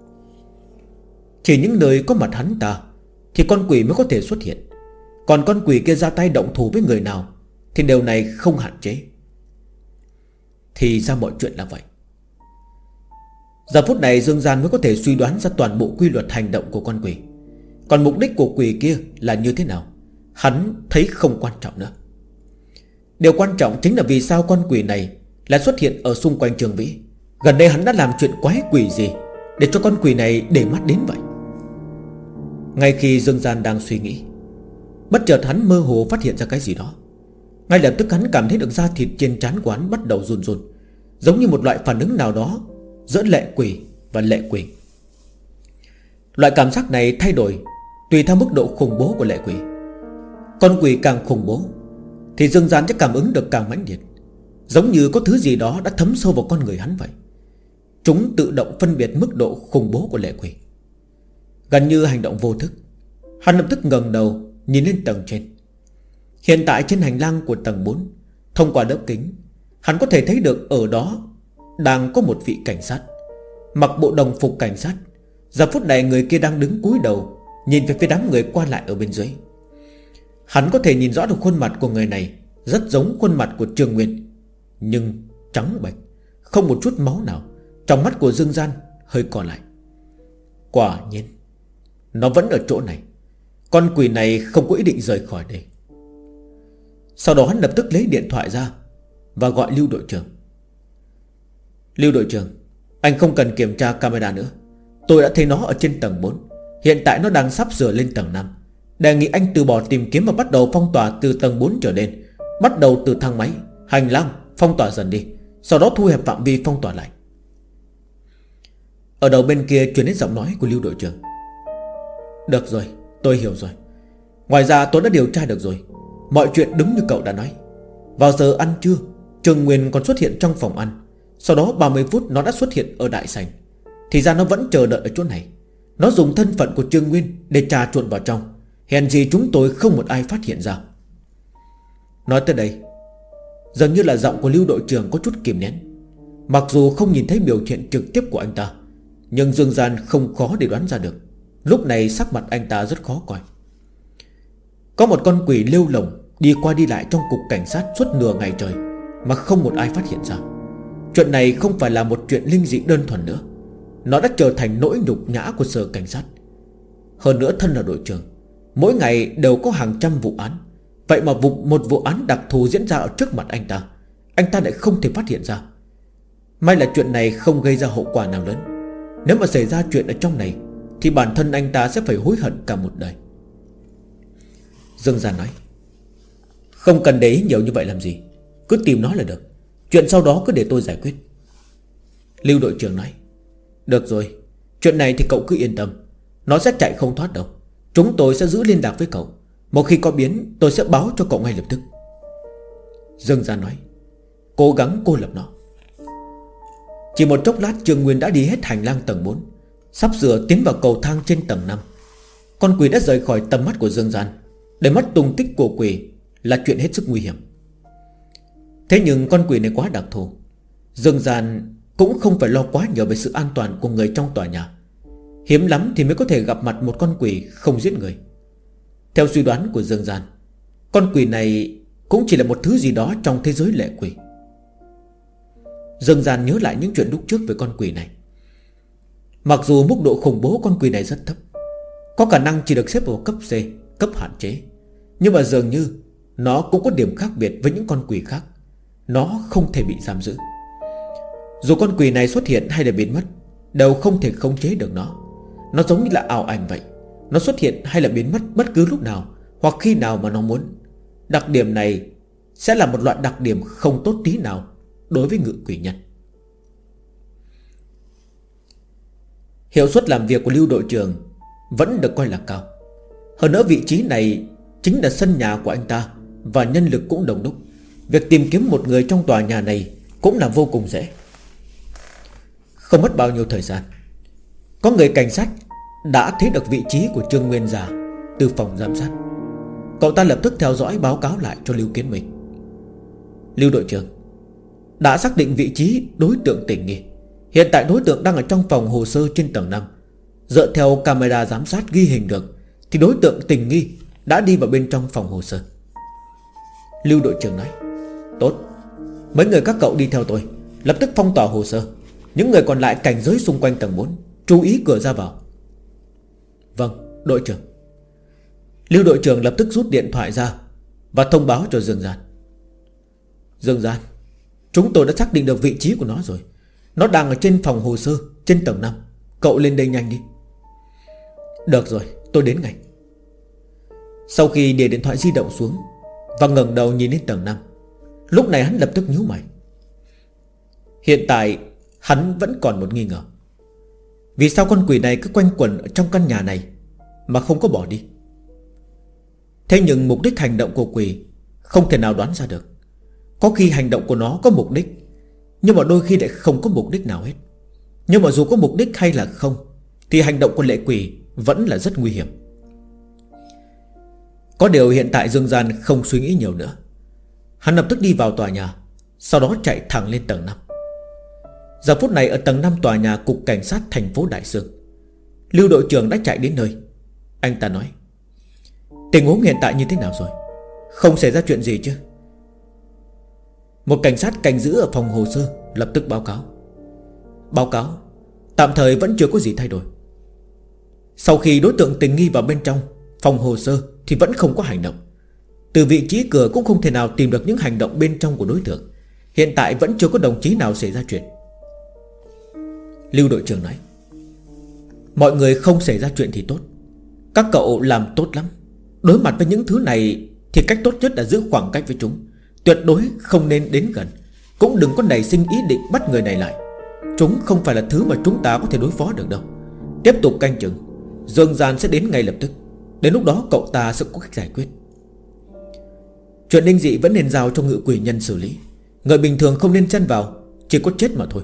Chỉ những nơi có mặt hắn ta thì con quỷ mới có thể xuất hiện. Còn con quỷ kia ra tay động thủ với người nào thì điều này không hạn chế. Thì ra mọi chuyện là vậy. Giờ phút này Dương Gian mới có thể suy đoán ra toàn bộ quy luật hành động của con quỷ. Còn mục đích của quỷ kia là như thế nào, hắn thấy không quan trọng nữa. Điều quan trọng chính là vì sao con quỷ này lại xuất hiện ở xung quanh Trương Vĩ. Gần đây hắn đã làm chuyện quái quỷ gì để cho con quỷ này để mắt đến vậy? Ngay khi Dương Gian đang suy nghĩ, bất chợt hắn mơ hồ phát hiện ra cái gì đó. Ngay lập tức hắn cảm thấy được da thịt trên trán của hắn bắt đầu run run, giống như một loại phản ứng nào đó giữa lệ quỷ và lệ quỷ. Loại cảm giác này thay đổi tùy theo mức độ khủng bố của lệ quỷ. Con quỷ càng khủng bố thì Dương Gian sẽ cảm ứng được càng mãnh liệt, giống như có thứ gì đó đã thấm sâu vào con người hắn vậy. Chúng tự động phân biệt mức độ khủng bố của lệ quỷ. Gần như hành động vô thức, hắn lập tức ngẩng đầu nhìn lên tầng trên. Hiện tại trên hành lang của tầng 4, thông qua lớp kính, hắn có thể thấy được ở đó đang có một vị cảnh sát mặc bộ đồng phục cảnh sát. Giờ phút này người kia đang đứng cúi đầu nhìn về phía đám người qua lại ở bên dưới. Hắn có thể nhìn rõ được khuôn mặt của người này rất giống khuôn mặt của Trương Nguyên, nhưng trắng bệch, không một chút máu nào. Trong mắt của Dương Gian hơi co lại. Quả nhiên nó vẫn ở chỗ này. Con quỷ này không có ý định rời khỏi đây. Sau đó hắn lập tức lấy điện thoại ra và gọi Lưu đội trưởng. Lưu đội trưởng, anh không cần kiểm tra camera nữa. Tôi đã thấy nó ở trên tầng 4. Hiện tại nó đang sắp sửa lên tầng 5. Đề nghị anh từ bỏ tìm kiếm và bắt đầu phong tỏa từ tầng 4 trở lên. Bắt đầu từ thang máy, hành lang, phong tỏa dần đi. Sau đó thu hẹp phạm vi phong tỏa lại. Ở đầu bên kia truyền đến giọng nói của Lưu đội trưởng. Được rồi, tôi hiểu rồi. Ngoài ra tôi đã điều tra được rồi. Mọi chuyện đúng như cậu đã nói. Vào giờ ăn trưa, Trương Nguyên còn xuất hiện trong phòng ăn. Sau đó 30 phút nó đã xuất hiện ở đại sảnh. Thì ra nó vẫn chờ đợi ở chỗ này. Nó dùng thân phận của Trương Nguyên để trà trộn vào trong. Hèn gì chúng tôi không một ai phát hiện ra. Nói tới đây, dường như là giọng của Lưu đội trưởng có chút kìm nén. Mặc dù không nhìn thấy biểu hiện trực tiếp của anh ta, nhưng Dương Gian không khó để đoán ra được. Lúc này sắc mặt anh ta rất khó coi. Có một con quỷ lêu lồng đi qua đi lại trong cục cảnh sát suốt nửa ngày trời mà không một ai phát hiện ra. Chuyện này không phải là một chuyện linh dị đơn thuần nữa. Nó đã trở thành nỗi nhục nhã của sở cảnh sát. Hơn nữa thân là đội trưởng, mỗi ngày đều có hàng trăm vụ án. Vậy mà một vụ án đặc thù diễn ra ở trước mặt anh ta lại không thể phát hiện ra. May là chuyện này không gây ra hậu quả nào lớn. Nếu mà xảy ra chuyện ở trong này thì bản thân anh ta sẽ phải hối hận cả một đời. Dương Gian nói, không cần để ý nhiều như vậy làm gì, cứ tìm nó là được. Chuyện sau đó cứ để tôi giải quyết. Lưu đội trưởng nói, được rồi, chuyện này thì cậu cứ yên tâm. Nó sẽ chạy không thoát đâu. Chúng tôi sẽ giữ liên lạc với cậu. Một khi có biến tôi sẽ báo cho cậu ngay lập tức. Dương Gian nói, cố gắng cô lập nó. Chỉ một chốc lát Trương Nguyên đã đi hết hành lang tầng 4, sắp sửa tiến vào cầu thang trên tầng 5. Con quỷ đã rời khỏi tầm mắt của Dương Gian. Để mất tung tích của quỷ là chuyện hết sức nguy hiểm. Thế nhưng con quỷ này quá đặc thù. Dương Gian cũng không phải lo quá nhiều về sự an toàn của người trong tòa nhà. Hiếm lắm thì mới có thể gặp mặt một con quỷ không giết người. Theo suy đoán của Dương Gian, con quỷ này cũng chỉ là một thứ gì đó trong thế giới lệ quỷ. Dương Gian nhớ lại những chuyện lúc trước về con quỷ này. Mặc dù mức độ khủng bố con quỷ này rất thấp, có khả năng chỉ được xếp vào cấp C, cấp hạn chế, nhưng mà dường như nó cũng có điểm khác biệt với những con quỷ khác. Nó không thể bị giam giữ. Dù con quỷ này xuất hiện hay là biến mất, đều không thể khống chế được nó. Nó giống như là ảo ảnh vậy. Nó xuất hiện hay là biến mất bất cứ lúc nào hoặc khi nào mà nó muốn. Đặc điểm này sẽ là một loại đặc điểm không tốt tí nào đối với ngự quỷ nhân. Hiệu suất làm việc của Lưu đội trưởng vẫn được coi là cao. Hơn nữa vị trí này chính là sân nhà của anh ta, và nhân lực cũng đông đúc. Việc tìm kiếm một người trong tòa nhà này cũng là vô cùng dễ. Không mất bao nhiêu thời gian, có người cảnh sát đã thấy được vị trí của Trương Nguyên già từ phòng giám sát. Cậu ta lập tức theo dõi báo cáo lại cho Lưu Kiến Minh. Lưu đội trưởng đã xác định vị trí đối tượng tình nghi. Hiện tại đối tượng đang ở trong phòng hồ sơ trên tầng 5. Dựa theo camera giám sát ghi hình được thì đối tượng tình nghi đã đi vào bên trong phòng hồ sơ. Lưu đội trưởng nói: tốt, mấy người các cậu đi theo tôi, lập tức phong tỏa hồ sơ. Những người còn lại cảnh giới xung quanh tầng 4, chú ý cửa ra vào. Vâng, đội trưởng. Lưu đội trưởng lập tức rút điện thoại ra và thông báo cho Dương Gian. Dương Gian, chúng tôi đã xác định được vị trí của nó rồi. Nó đang ở trên phòng hồ sơ trên tầng 5. Cậu lên đây nhanh đi. Được rồi, tôi đến ngay. Sau khi để điện thoại di động xuống và ngẩng đầu nhìn lên tầng 5, lúc này hắn lập tức nhíu mày. Hiện tại hắn vẫn còn một nghi ngờ. Vì sao con quỷ này cứ quanh quẩn ở trong căn nhà này mà không có bỏ đi? Thế nhưng mục đích hành động của quỷ không thể nào đoán ra được. Có khi hành động của nó có mục đích, nhưng mà đôi khi lại không có mục đích nào hết. Nhưng mà dù có mục đích hay là không thì hành động của lệ quỷ vẫn là rất nguy hiểm. Có điều hiện tại Dương Gian không suy nghĩ nhiều nữa. Hắn lập tức đi vào tòa nhà, sau đó chạy thẳng lên tầng 5. Giờ phút này ở tầng 5 tòa nhà Cục Cảnh sát thành phố Đại Sương, Lưu đội trưởng đã chạy đến nơi. Anh ta nói: tình huống hiện tại như thế nào rồi? Không xảy ra chuyện gì chứ? Một cảnh sát canh giữ ở phòng hồ sơ lập tức báo cáo: báo cáo, tạm thời vẫn chưa có gì thay đổi. Sau khi đối tượng tình nghi vào bên trong phòng hồ sơ thì vẫn không có hành động. Từ vị trí cửa cũng không thể nào tìm được những hành động bên trong của đối tượng. Hiện tại vẫn chưa có đồng chí nào xảy ra chuyện. Lưu đội trưởng nói: mọi người không xảy ra chuyện thì tốt. Các cậu làm tốt lắm. Đối mặt với những thứ này thì cách tốt nhất là giữ khoảng cách với chúng. Tuyệt đối không nên đến gần. Cũng đừng có nảy sinh ý định bắt người này lại. Chúng không phải là thứ mà chúng ta có thể đối phó được đâu. Tiếp tục canh chừng, Dương Gian sẽ đến ngay lập tức. Đến lúc đó cậu ta sẽ có cách giải quyết. Chuyện linh dị vẫn nên giao cho ngự quỷ nhân xử lý. Người bình thường không nên chân vào, chỉ có chết mà thôi.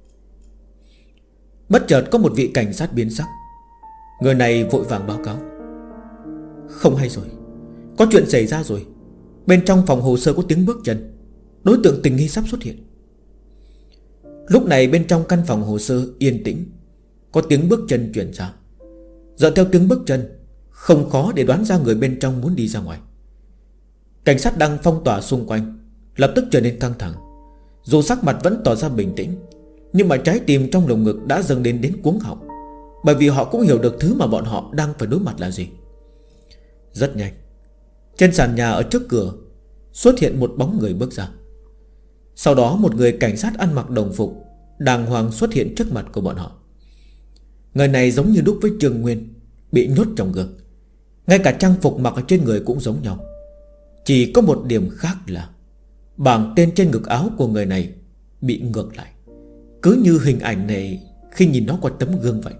Bất chợt có một vị cảnh sát biến sắc. Người này vội vàng báo cáo: không hay rồi, có chuyện xảy ra rồi. Bên trong phòng hồ sơ có tiếng bước chân. Đối tượng tình nghi sắp xuất hiện. Lúc này bên trong căn phòng hồ sơ yên tĩnh, có tiếng bước chân chuyển ra. Dựa theo tiếng bước chân, không khó để đoán ra người bên trong muốn đi ra ngoài. Cảnh sát đang phong tỏa xung quanh lập tức trở nên căng thẳng. Dù sắc mặt vẫn tỏ ra bình tĩnh, nhưng mà trái tim trong lồng ngực đã dâng đến cuống họng. Bởi vì họ cũng hiểu được thứ mà bọn họ đang phải đối mặt là gì. Rất nhanh, trên sàn nhà ở trước cửa xuất hiện một bóng người bước ra. Sau đó một người cảnh sát ăn mặc đồng phục đàng hoàng xuất hiện trước mặt của bọn họ. Người này giống như đúc với Trương Nguyên, bị nhốt trong gương. Ngay cả trang phục mặc ở trên người cũng giống nhau. Chỉ có một điểm khác là bảng tên trên ngực áo của người này bị ngược lại, cứ như hình ảnh này khi nhìn nó qua tấm gương vậy.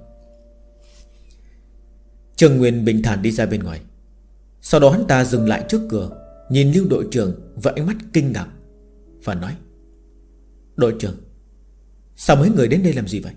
Trương Nguyên bình thản đi ra bên ngoài. Sau đó hắn ta dừng lại trước cửa, nhìn Lưu đội trưởng với ánh mắt kinh ngạc và nói: đội trưởng, sao mấy người đến đây làm gì vậy?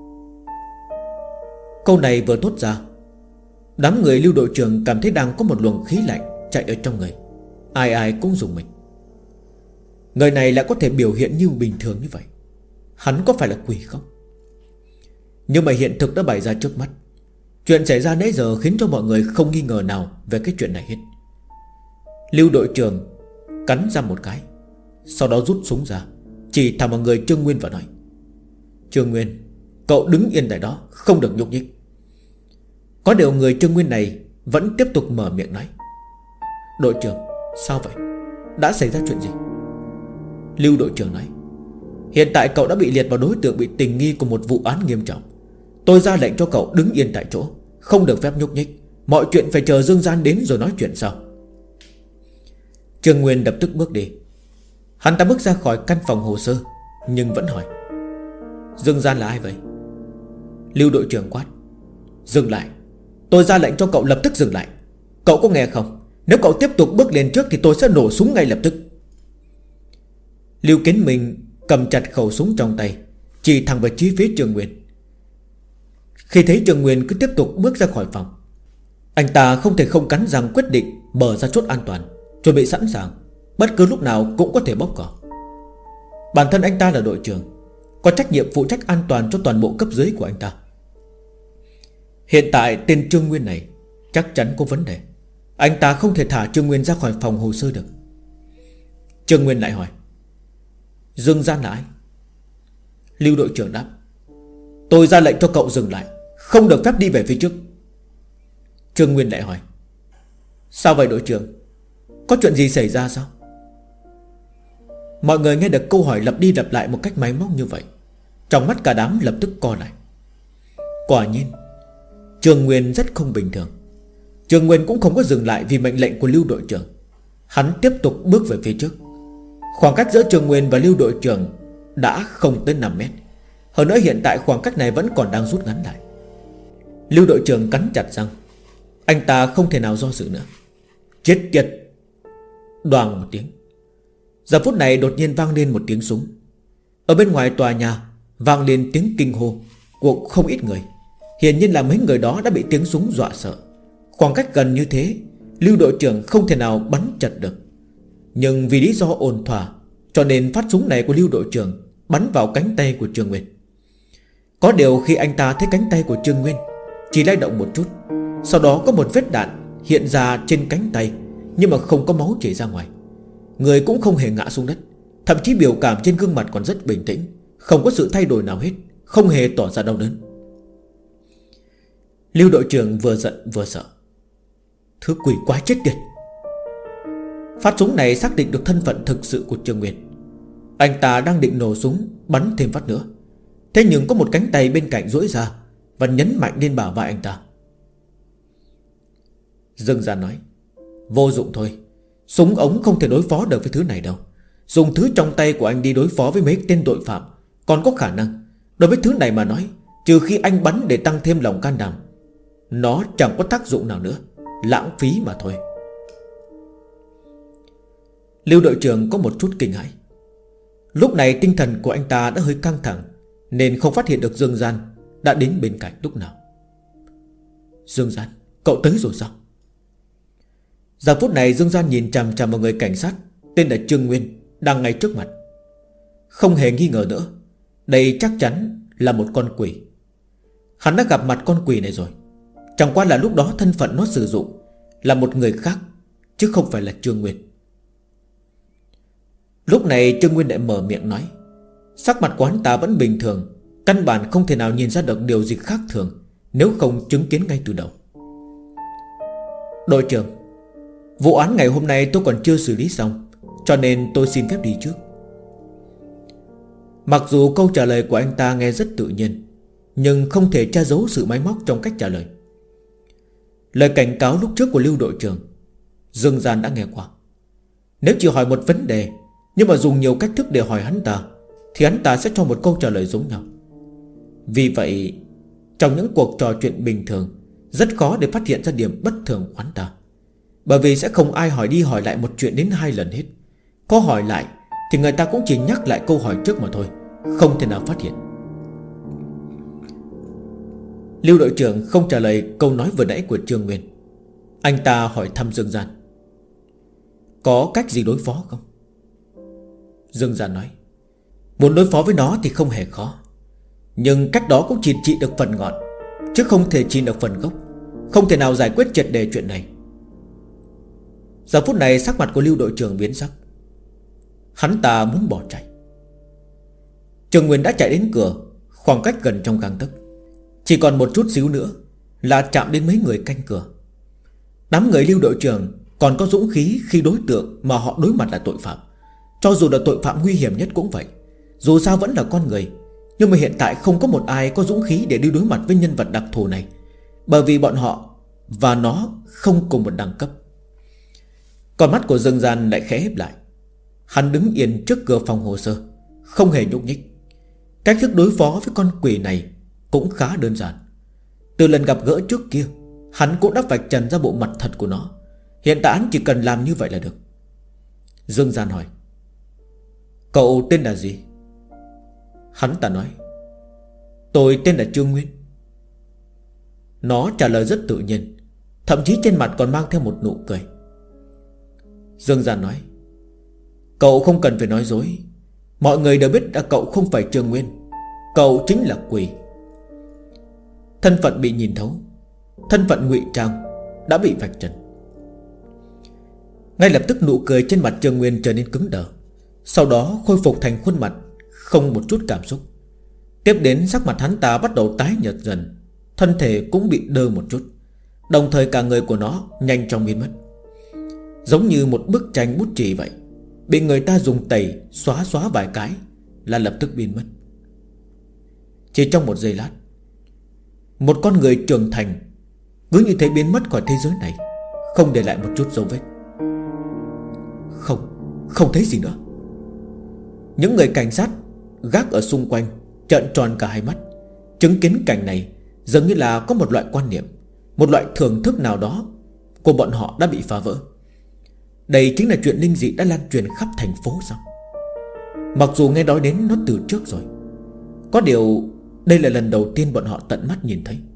Câu này vừa thốt ra, đám người Lưu đội trưởng cảm thấy đang có một luồng khí lạnh chạy ở trong người. Ai ai cũng rùng mình. Người này lại có thể biểu hiện như bình thường như vậy. Hắn có phải là quỷ không? Nhưng mà hiện thực đã bày ra trước mắt. Chuyện xảy ra nãy giờ khiến cho mọi người không nghi ngờ nào về cái chuyện này hết. Lưu đội trưởng cắn ra một cái, sau đó rút súng ra, chỉ thẳng vào người Trương Nguyên và nói: Trương Nguyên, cậu đứng yên tại đó, không được nhúc nhích. Có điều người Trương Nguyên này vẫn tiếp tục mở miệng nói: đội trưởng, sao vậy? Đã xảy ra chuyện gì? Lưu đội trưởng nói: hiện tại cậu đã bị liệt vào đối tượng bị tình nghi của một vụ án nghiêm trọng. Tôi ra lệnh cho cậu đứng yên tại chỗ, không được phép nhúc nhích. Mọi chuyện phải chờ Dương Gian đến rồi nói chuyện sau. Trương Nguyên lập tức bước đi. Hắn ta bước ra khỏi căn phòng hồ sơ, nhưng vẫn hỏi: Dương Gian là ai vậy? Lưu đội trưởng quát: Dừng lại. Tôi ra lệnh cho cậu lập tức dừng lại. Cậu có nghe không? Nếu cậu tiếp tục bước lên trước thì tôi sẽ nổ súng ngay lập tức. Lưu Kiến Minh cầm chặt khẩu súng trong tay, chỉ thẳng về phía Trương Nguyên. Khi thấy Trương Nguyên cứ tiếp tục bước ra khỏi phòng, anh ta không thể không cắn răng quyết định mở ra chốt an toàn, chuẩn bị sẵn sàng, bất cứ lúc nào cũng có thể bóp cò. Bản thân anh ta là đội trưởng, có trách nhiệm phụ trách an toàn cho toàn bộ cấp dưới của anh ta. Hiện tại tên Trương Nguyên này chắc chắn có vấn đề. Anh ta không thể thả Trương Nguyên ra khỏi phòng hồ sơ được. Trương Nguyên lại hỏi: Dương Gian là ai? Lưu đội trưởng đáp: Tôi ra lệnh cho cậu dừng lại, không được phép đi về phía trước. Trương Nguyên lại hỏi: Sao vậy đội trưởng? Có chuyện gì xảy ra sao? Mọi người nghe được câu hỏi lặp đi lặp lại một cách máy móc như vậy, trong mắt cả đám lập tức co lại. Quả nhiên Trương Nguyên rất không bình thường. Trương Nguyên cũng không có dừng lại vì mệnh lệnh của Lưu đội trưởng. Hắn tiếp tục bước về phía trước. Khoảng cách giữa Trương Nguyên và Lưu đội trưởng đã không tới 5 mét. Hơn nữa hiện tại khoảng cách này vẫn còn đang rút ngắn lại. Lưu đội trưởng cắn chặt răng. Anh ta không thể nào do dự nữa. Chết tiệt! Đoàng một tiếng. Giờ phút này đột nhiên vang lên một tiếng súng. Ở bên ngoài tòa nhà vang lên tiếng kinh hô của không ít người. Hiển nhiên là mấy người đó đã bị tiếng súng dọa sợ. Khoảng cách gần như thế, Lưu đội trưởng không thể nào bắn chật được. Nhưng vì lý do ổn thỏa, cho nên phát súng này của Lưu đội trưởng bắn vào cánh tay của Trương Nguyên. Có điều khi anh ta thấy cánh tay của Trương Nguyên chỉ lay động một chút, sau đó có một vết đạn hiện ra trên cánh tay, nhưng mà không có máu chảy ra ngoài. Người cũng không hề ngã xuống đất, thậm chí biểu cảm trên gương mặt còn rất bình tĩnh, không có sự thay đổi nào hết, không hề tỏ ra đau đớn. Lưu đội trưởng vừa giận vừa sợ. Thứ quỷ quái chết tiệt! Phát súng này xác định được thân phận thực sự của Trương Nguyên. Anh ta đang định nổ súng bắn thêm phát nữa, thế nhưng có một cánh tay bên cạnh duỗi ra và nhấn mạnh lên bả vai anh ta. Dương Gian nói: Vô dụng thôi. Súng ống không thể đối phó được với thứ này đâu. Dùng thứ trong tay của anh đi đối phó với mấy tên tội phạm còn có khả năng. Đối với thứ này mà nói, trừ khi anh bắn để tăng thêm lòng can đảm, nó chẳng có tác dụng nào nữa, lãng phí mà thôi. Lưu đội trưởng có một chút kinh hãi. Lúc này tinh thần của anh ta đã hơi căng thẳng, nên không phát hiện được Dương Gian đã đến bên cạnh lúc nào. Dương Gian, cậu tới rồi sao? Giờ phút này Dương Gian nhìn chằm chằm vào người cảnh sát tên là Trương Nguyên đang ngay trước mặt. Không hề nghi ngờ nữa, đây chắc chắn là một con quỷ. Hắn đã gặp mặt con quỷ này rồi. Chẳng qua là lúc đó thân phận nó sử dụng là một người khác, chứ không phải là Trương Nguyên. Lúc này Trương Nguyên lại mở miệng nói. Sắc mặt của hắn ta vẫn bình thường, căn bản không thể nào nhìn ra được điều gì khác thường, nếu không chứng kiến ngay từ đầu. Đội trưởng, vụ án ngày hôm nay tôi còn chưa xử lý xong, cho nên tôi xin phép đi trước. Mặc dù câu trả lời của anh ta nghe rất tự nhiên, nhưng không thể che giấu sự máy móc trong cách trả lời. Lời cảnh cáo lúc trước của Lưu đội trưởng Dương Gian đã nghe qua. Nếu chỉ hỏi một vấn đề, nhưng mà dùng nhiều cách thức để hỏi hắn ta, thì hắn ta sẽ cho một câu trả lời giống nhau. Vì vậy trong những cuộc trò chuyện bình thường, rất khó để phát hiện ra điểm bất thường của hắn ta. Bởi vì sẽ không ai hỏi đi hỏi lại một chuyện đến 2 lần hết. Có hỏi lại thì người ta cũng chỉ nhắc lại câu hỏi trước mà thôi, không thể nào phát hiện. Lưu đội trưởng không trả lời câu nói vừa nãy của Trương Nguyên. Anh ta hỏi thăm Dương Gian: Có cách gì đối phó không? Dương Gian nói: Muốn đối phó với nó thì không hề khó, nhưng cách đó cũng chỉ trị được phần ngọn, chứ không thể trị được phần gốc. Không thể nào giải quyết triệt đề chuyện này. Giờ phút này sắc mặt của Lưu đội trưởng biến sắc. Hắn ta muốn bỏ chạy. Trương Nguyên đã chạy đến cửa, khoảng cách gần trong gang tấc. Chỉ còn một chút xíu nữa là chạm đến mấy người canh cửa. Đám người Lưu đội trưởng còn có dũng khí khi đối tượng mà họ đối mặt là tội phạm. Cho dù là tội phạm nguy hiểm nhất cũng vậy. Dù sao vẫn là con người, nhưng mà hiện tại không có một ai có dũng khí để đi đối mặt với nhân vật đặc thù này, bởi vì bọn họ và nó không cùng một đẳng cấp. Con mắt của Dương Gian lại khẽ híp lại. Hắn đứng yên trước cửa phòng hồ sơ, không hề nhúc nhích. Cách thức đối phó với con quỷ này cũng khá đơn giản. Từ lần gặp gỡ trước kia, hắn cũng đã vạch trần ra bộ mặt thật của nó. Hiện tại hắn chỉ cần làm như vậy là được. Dương Gian hỏi: Cậu tên là gì? Hắn ta nói: Tôi tên là Trương Nguyên. Nó trả lời rất tự nhiên, thậm chí trên mặt còn mang theo một nụ cười. Dương Gian nói: Cậu không cần phải nói dối. Mọi người đều biết là cậu không phải Trương Nguyên. Cậu chính là quỷ. Thân phận bị nhìn thấu, thân phận ngụy trang đã bị vạch trần. Ngay lập tức nụ cười trên mặt Trương Nguyên trở nên cứng đờ, sau đó khôi phục thành khuôn mặt không một chút cảm xúc. Tiếp đến sắc mặt hắn ta bắt đầu tái nhợt dần, thân thể cũng bị đơ một chút, đồng thời cả người của nó nhanh chóng biến mất, giống như một bức tranh bút chì vậy, bị người ta dùng tẩy xóa vài cái là lập tức biến mất. Chỉ trong một giây lát, một con người trưởng thành cứ như thế biến mất khỏi thế giới này, không để lại một chút dấu vết. Không thấy gì nữa. Những người cảnh sát gác ở xung quanh trợn tròn cả hai mắt, chứng kiến cảnh này dường như là có một loại quan niệm, một loại thưởng thức nào đó của bọn họ đã bị phá vỡ. Đây chính là chuyện linh dị đã lan truyền khắp thành phố sao? Mặc dù nghe nói đến nó từ trước rồi, có điều đây là lần đầu tiên bọn họ tận mắt nhìn thấy.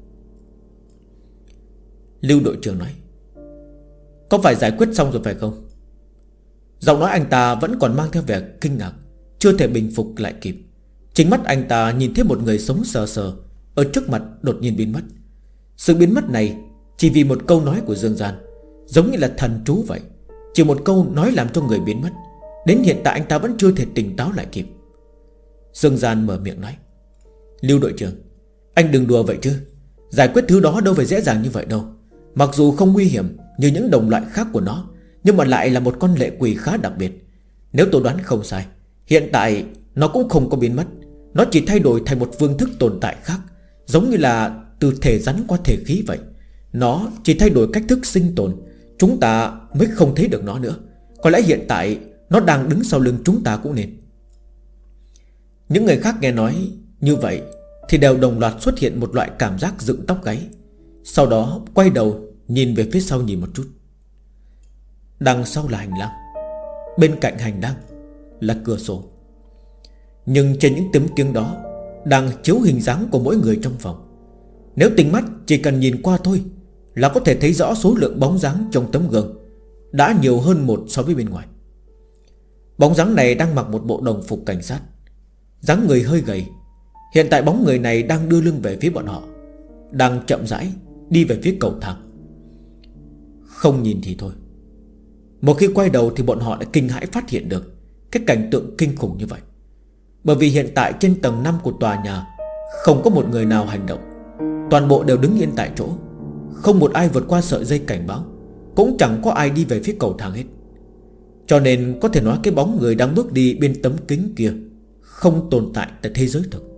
Lưu đội trưởng nói: Có phải giải quyết xong rồi phải không? Giọng nói anh ta vẫn còn mang theo vẻ kinh ngạc, chưa thể bình phục lại kịp. Chính mắt anh ta nhìn thấy một người sống sờ sờ ở trước mặt đột nhiên biến mất. Sự biến mất này chỉ vì một câu nói của Dương Gian, giống như là thần chú vậy. Chỉ một câu nói làm cho người biến mất. Đến hiện tại anh ta vẫn chưa thể tỉnh táo lại kịp. Dương Gian mở miệng nói: Lưu đội trưởng, anh đừng đùa vậy chứ. Giải quyết thứ đó đâu phải dễ dàng như vậy đâu. Mặc dù không nguy hiểm như những đồng loại khác của nó, nhưng mà lại là một con lệ quỷ khá đặc biệt. Nếu tôi đoán không sai, hiện tại nó cũng không có biến mất. Nó chỉ thay đổi thành một phương thức tồn tại khác, giống như là từ thể rắn qua thể khí vậy. Nó chỉ thay đổi cách thức sinh tồn, chúng ta mới không thấy được nó nữa. Có lẽ hiện tại nó đang đứng sau lưng chúng ta cũng nên. Những người khác nghe nói như vậy thì đều đồng loạt xuất hiện một loại cảm giác dựng tóc gáy. Sau đó quay đầu nhìn về phía sau nhìn một chút. Đằng sau là hành lang, bên cạnh hành lang là cửa sổ. Nhưng trên những tấm kính đó đang chiếu hình dáng của mỗi người trong phòng. Nếu tinh mắt chỉ cần nhìn qua thôi là có thể thấy rõ số lượng bóng dáng trong tấm gương đã nhiều hơn một so với bên ngoài. Bóng dáng này đang mặc một bộ đồng phục cảnh sát, dáng người hơi gầy. Hiện tại bóng người này đang đưa lưng về phía bọn họ, đang chậm rãi đi về phía cầu thang. Không nhìn thì thôi, một khi quay đầu thì bọn họ đã kinh hãi phát hiện được cái cảnh tượng kinh khủng như vậy. Bởi vì hiện tại trên tầng 5 của tòa nhà không có một người nào hành động, toàn bộ đều đứng yên tại chỗ. Không một ai vượt qua sợi dây cảnh báo, cũng chẳng có ai đi về phía cầu thang hết. Cho nên có thể nói cái bóng người đang bước đi bên tấm kính kia không tồn tại tại thế giới thực.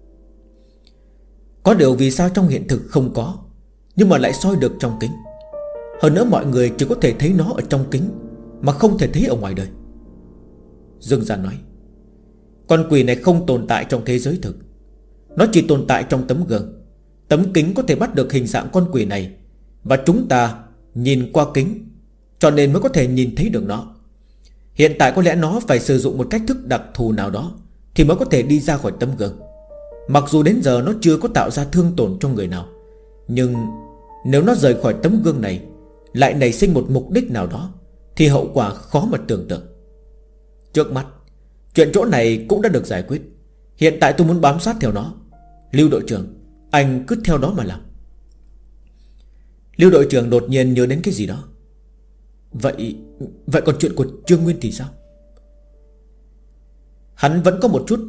Có điều vì sao trong hiện thực không có, nhưng mà lại soi được trong kính. Hơn nữa mọi người chỉ có thể thấy nó ở trong kính, mà không thể thấy ở ngoài đời. Dương Gian nói: Con quỷ này không tồn tại trong thế giới thực, nó chỉ tồn tại trong tấm gương. Tấm kính có thể bắt được hình dạng con quỷ này, và chúng ta nhìn qua kính, cho nên mới có thể nhìn thấy được nó. Hiện tại có lẽ nó phải sử dụng một cách thức đặc thù nào đó thì mới có thể đi ra khỏi tấm gương. Mặc dù đến giờ nó chưa có tạo ra thương tổn cho người nào, nhưng nếu nó rời khỏi tấm gương này lại nảy sinh một mục đích nào đó thì hậu quả khó mà tưởng tượng. Trước mắt chuyện chỗ này cũng đã được giải quyết. Hiện tại tôi muốn bám sát theo nó. Lưu đội trưởng, anh cứ theo đó mà làm. Lưu đội trưởng đột nhiên nhớ đến cái gì đó. Vậy còn chuyện của Trương Nguyên thì sao? Hắn vẫn có một chút.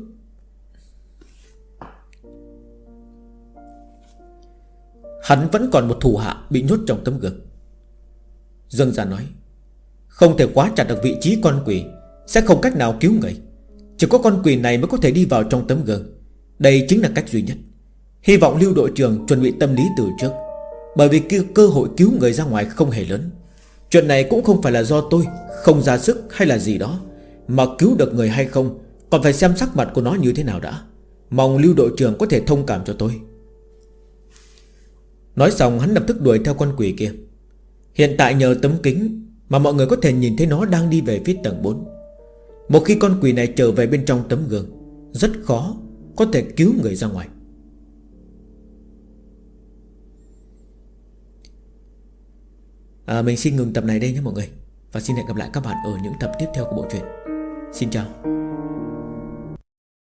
Hắn vẫn còn một thủ hạ bị nhốt trong tấm gương. Dương Gia nói: Không thể quá chặt được vị trí con quỷ, sẽ không cách nào cứu người. Chỉ có con quỷ này mới có thể đi vào trong tấm gương. Đây chính là cách duy nhất. Hy vọng Lưu đội trưởng chuẩn bị tâm lý từ trước, bởi vì cơ hội cứu người ra ngoài không hề lớn. Chuyện này cũng không phải là do tôi không ra sức hay là gì đó, mà cứu được người hay không còn phải xem sắc mặt của nó như thế nào đã. Mong Lưu đội trưởng có thể thông cảm cho tôi. Nói xong hắn lập tức đuổi theo con quỷ kia. Hiện tại nhờ tấm kính mà mọi người có thể nhìn thấy nó đang đi về phía tầng 4. Một khi con quỷ này trở về bên trong tấm gương, rất khó có thể cứu người ra ngoài. Mình xin ngừng tập này đây nhé mọi người. Và xin hẹn gặp lại các bạn ở những tập tiếp theo của bộ truyện. Xin chào.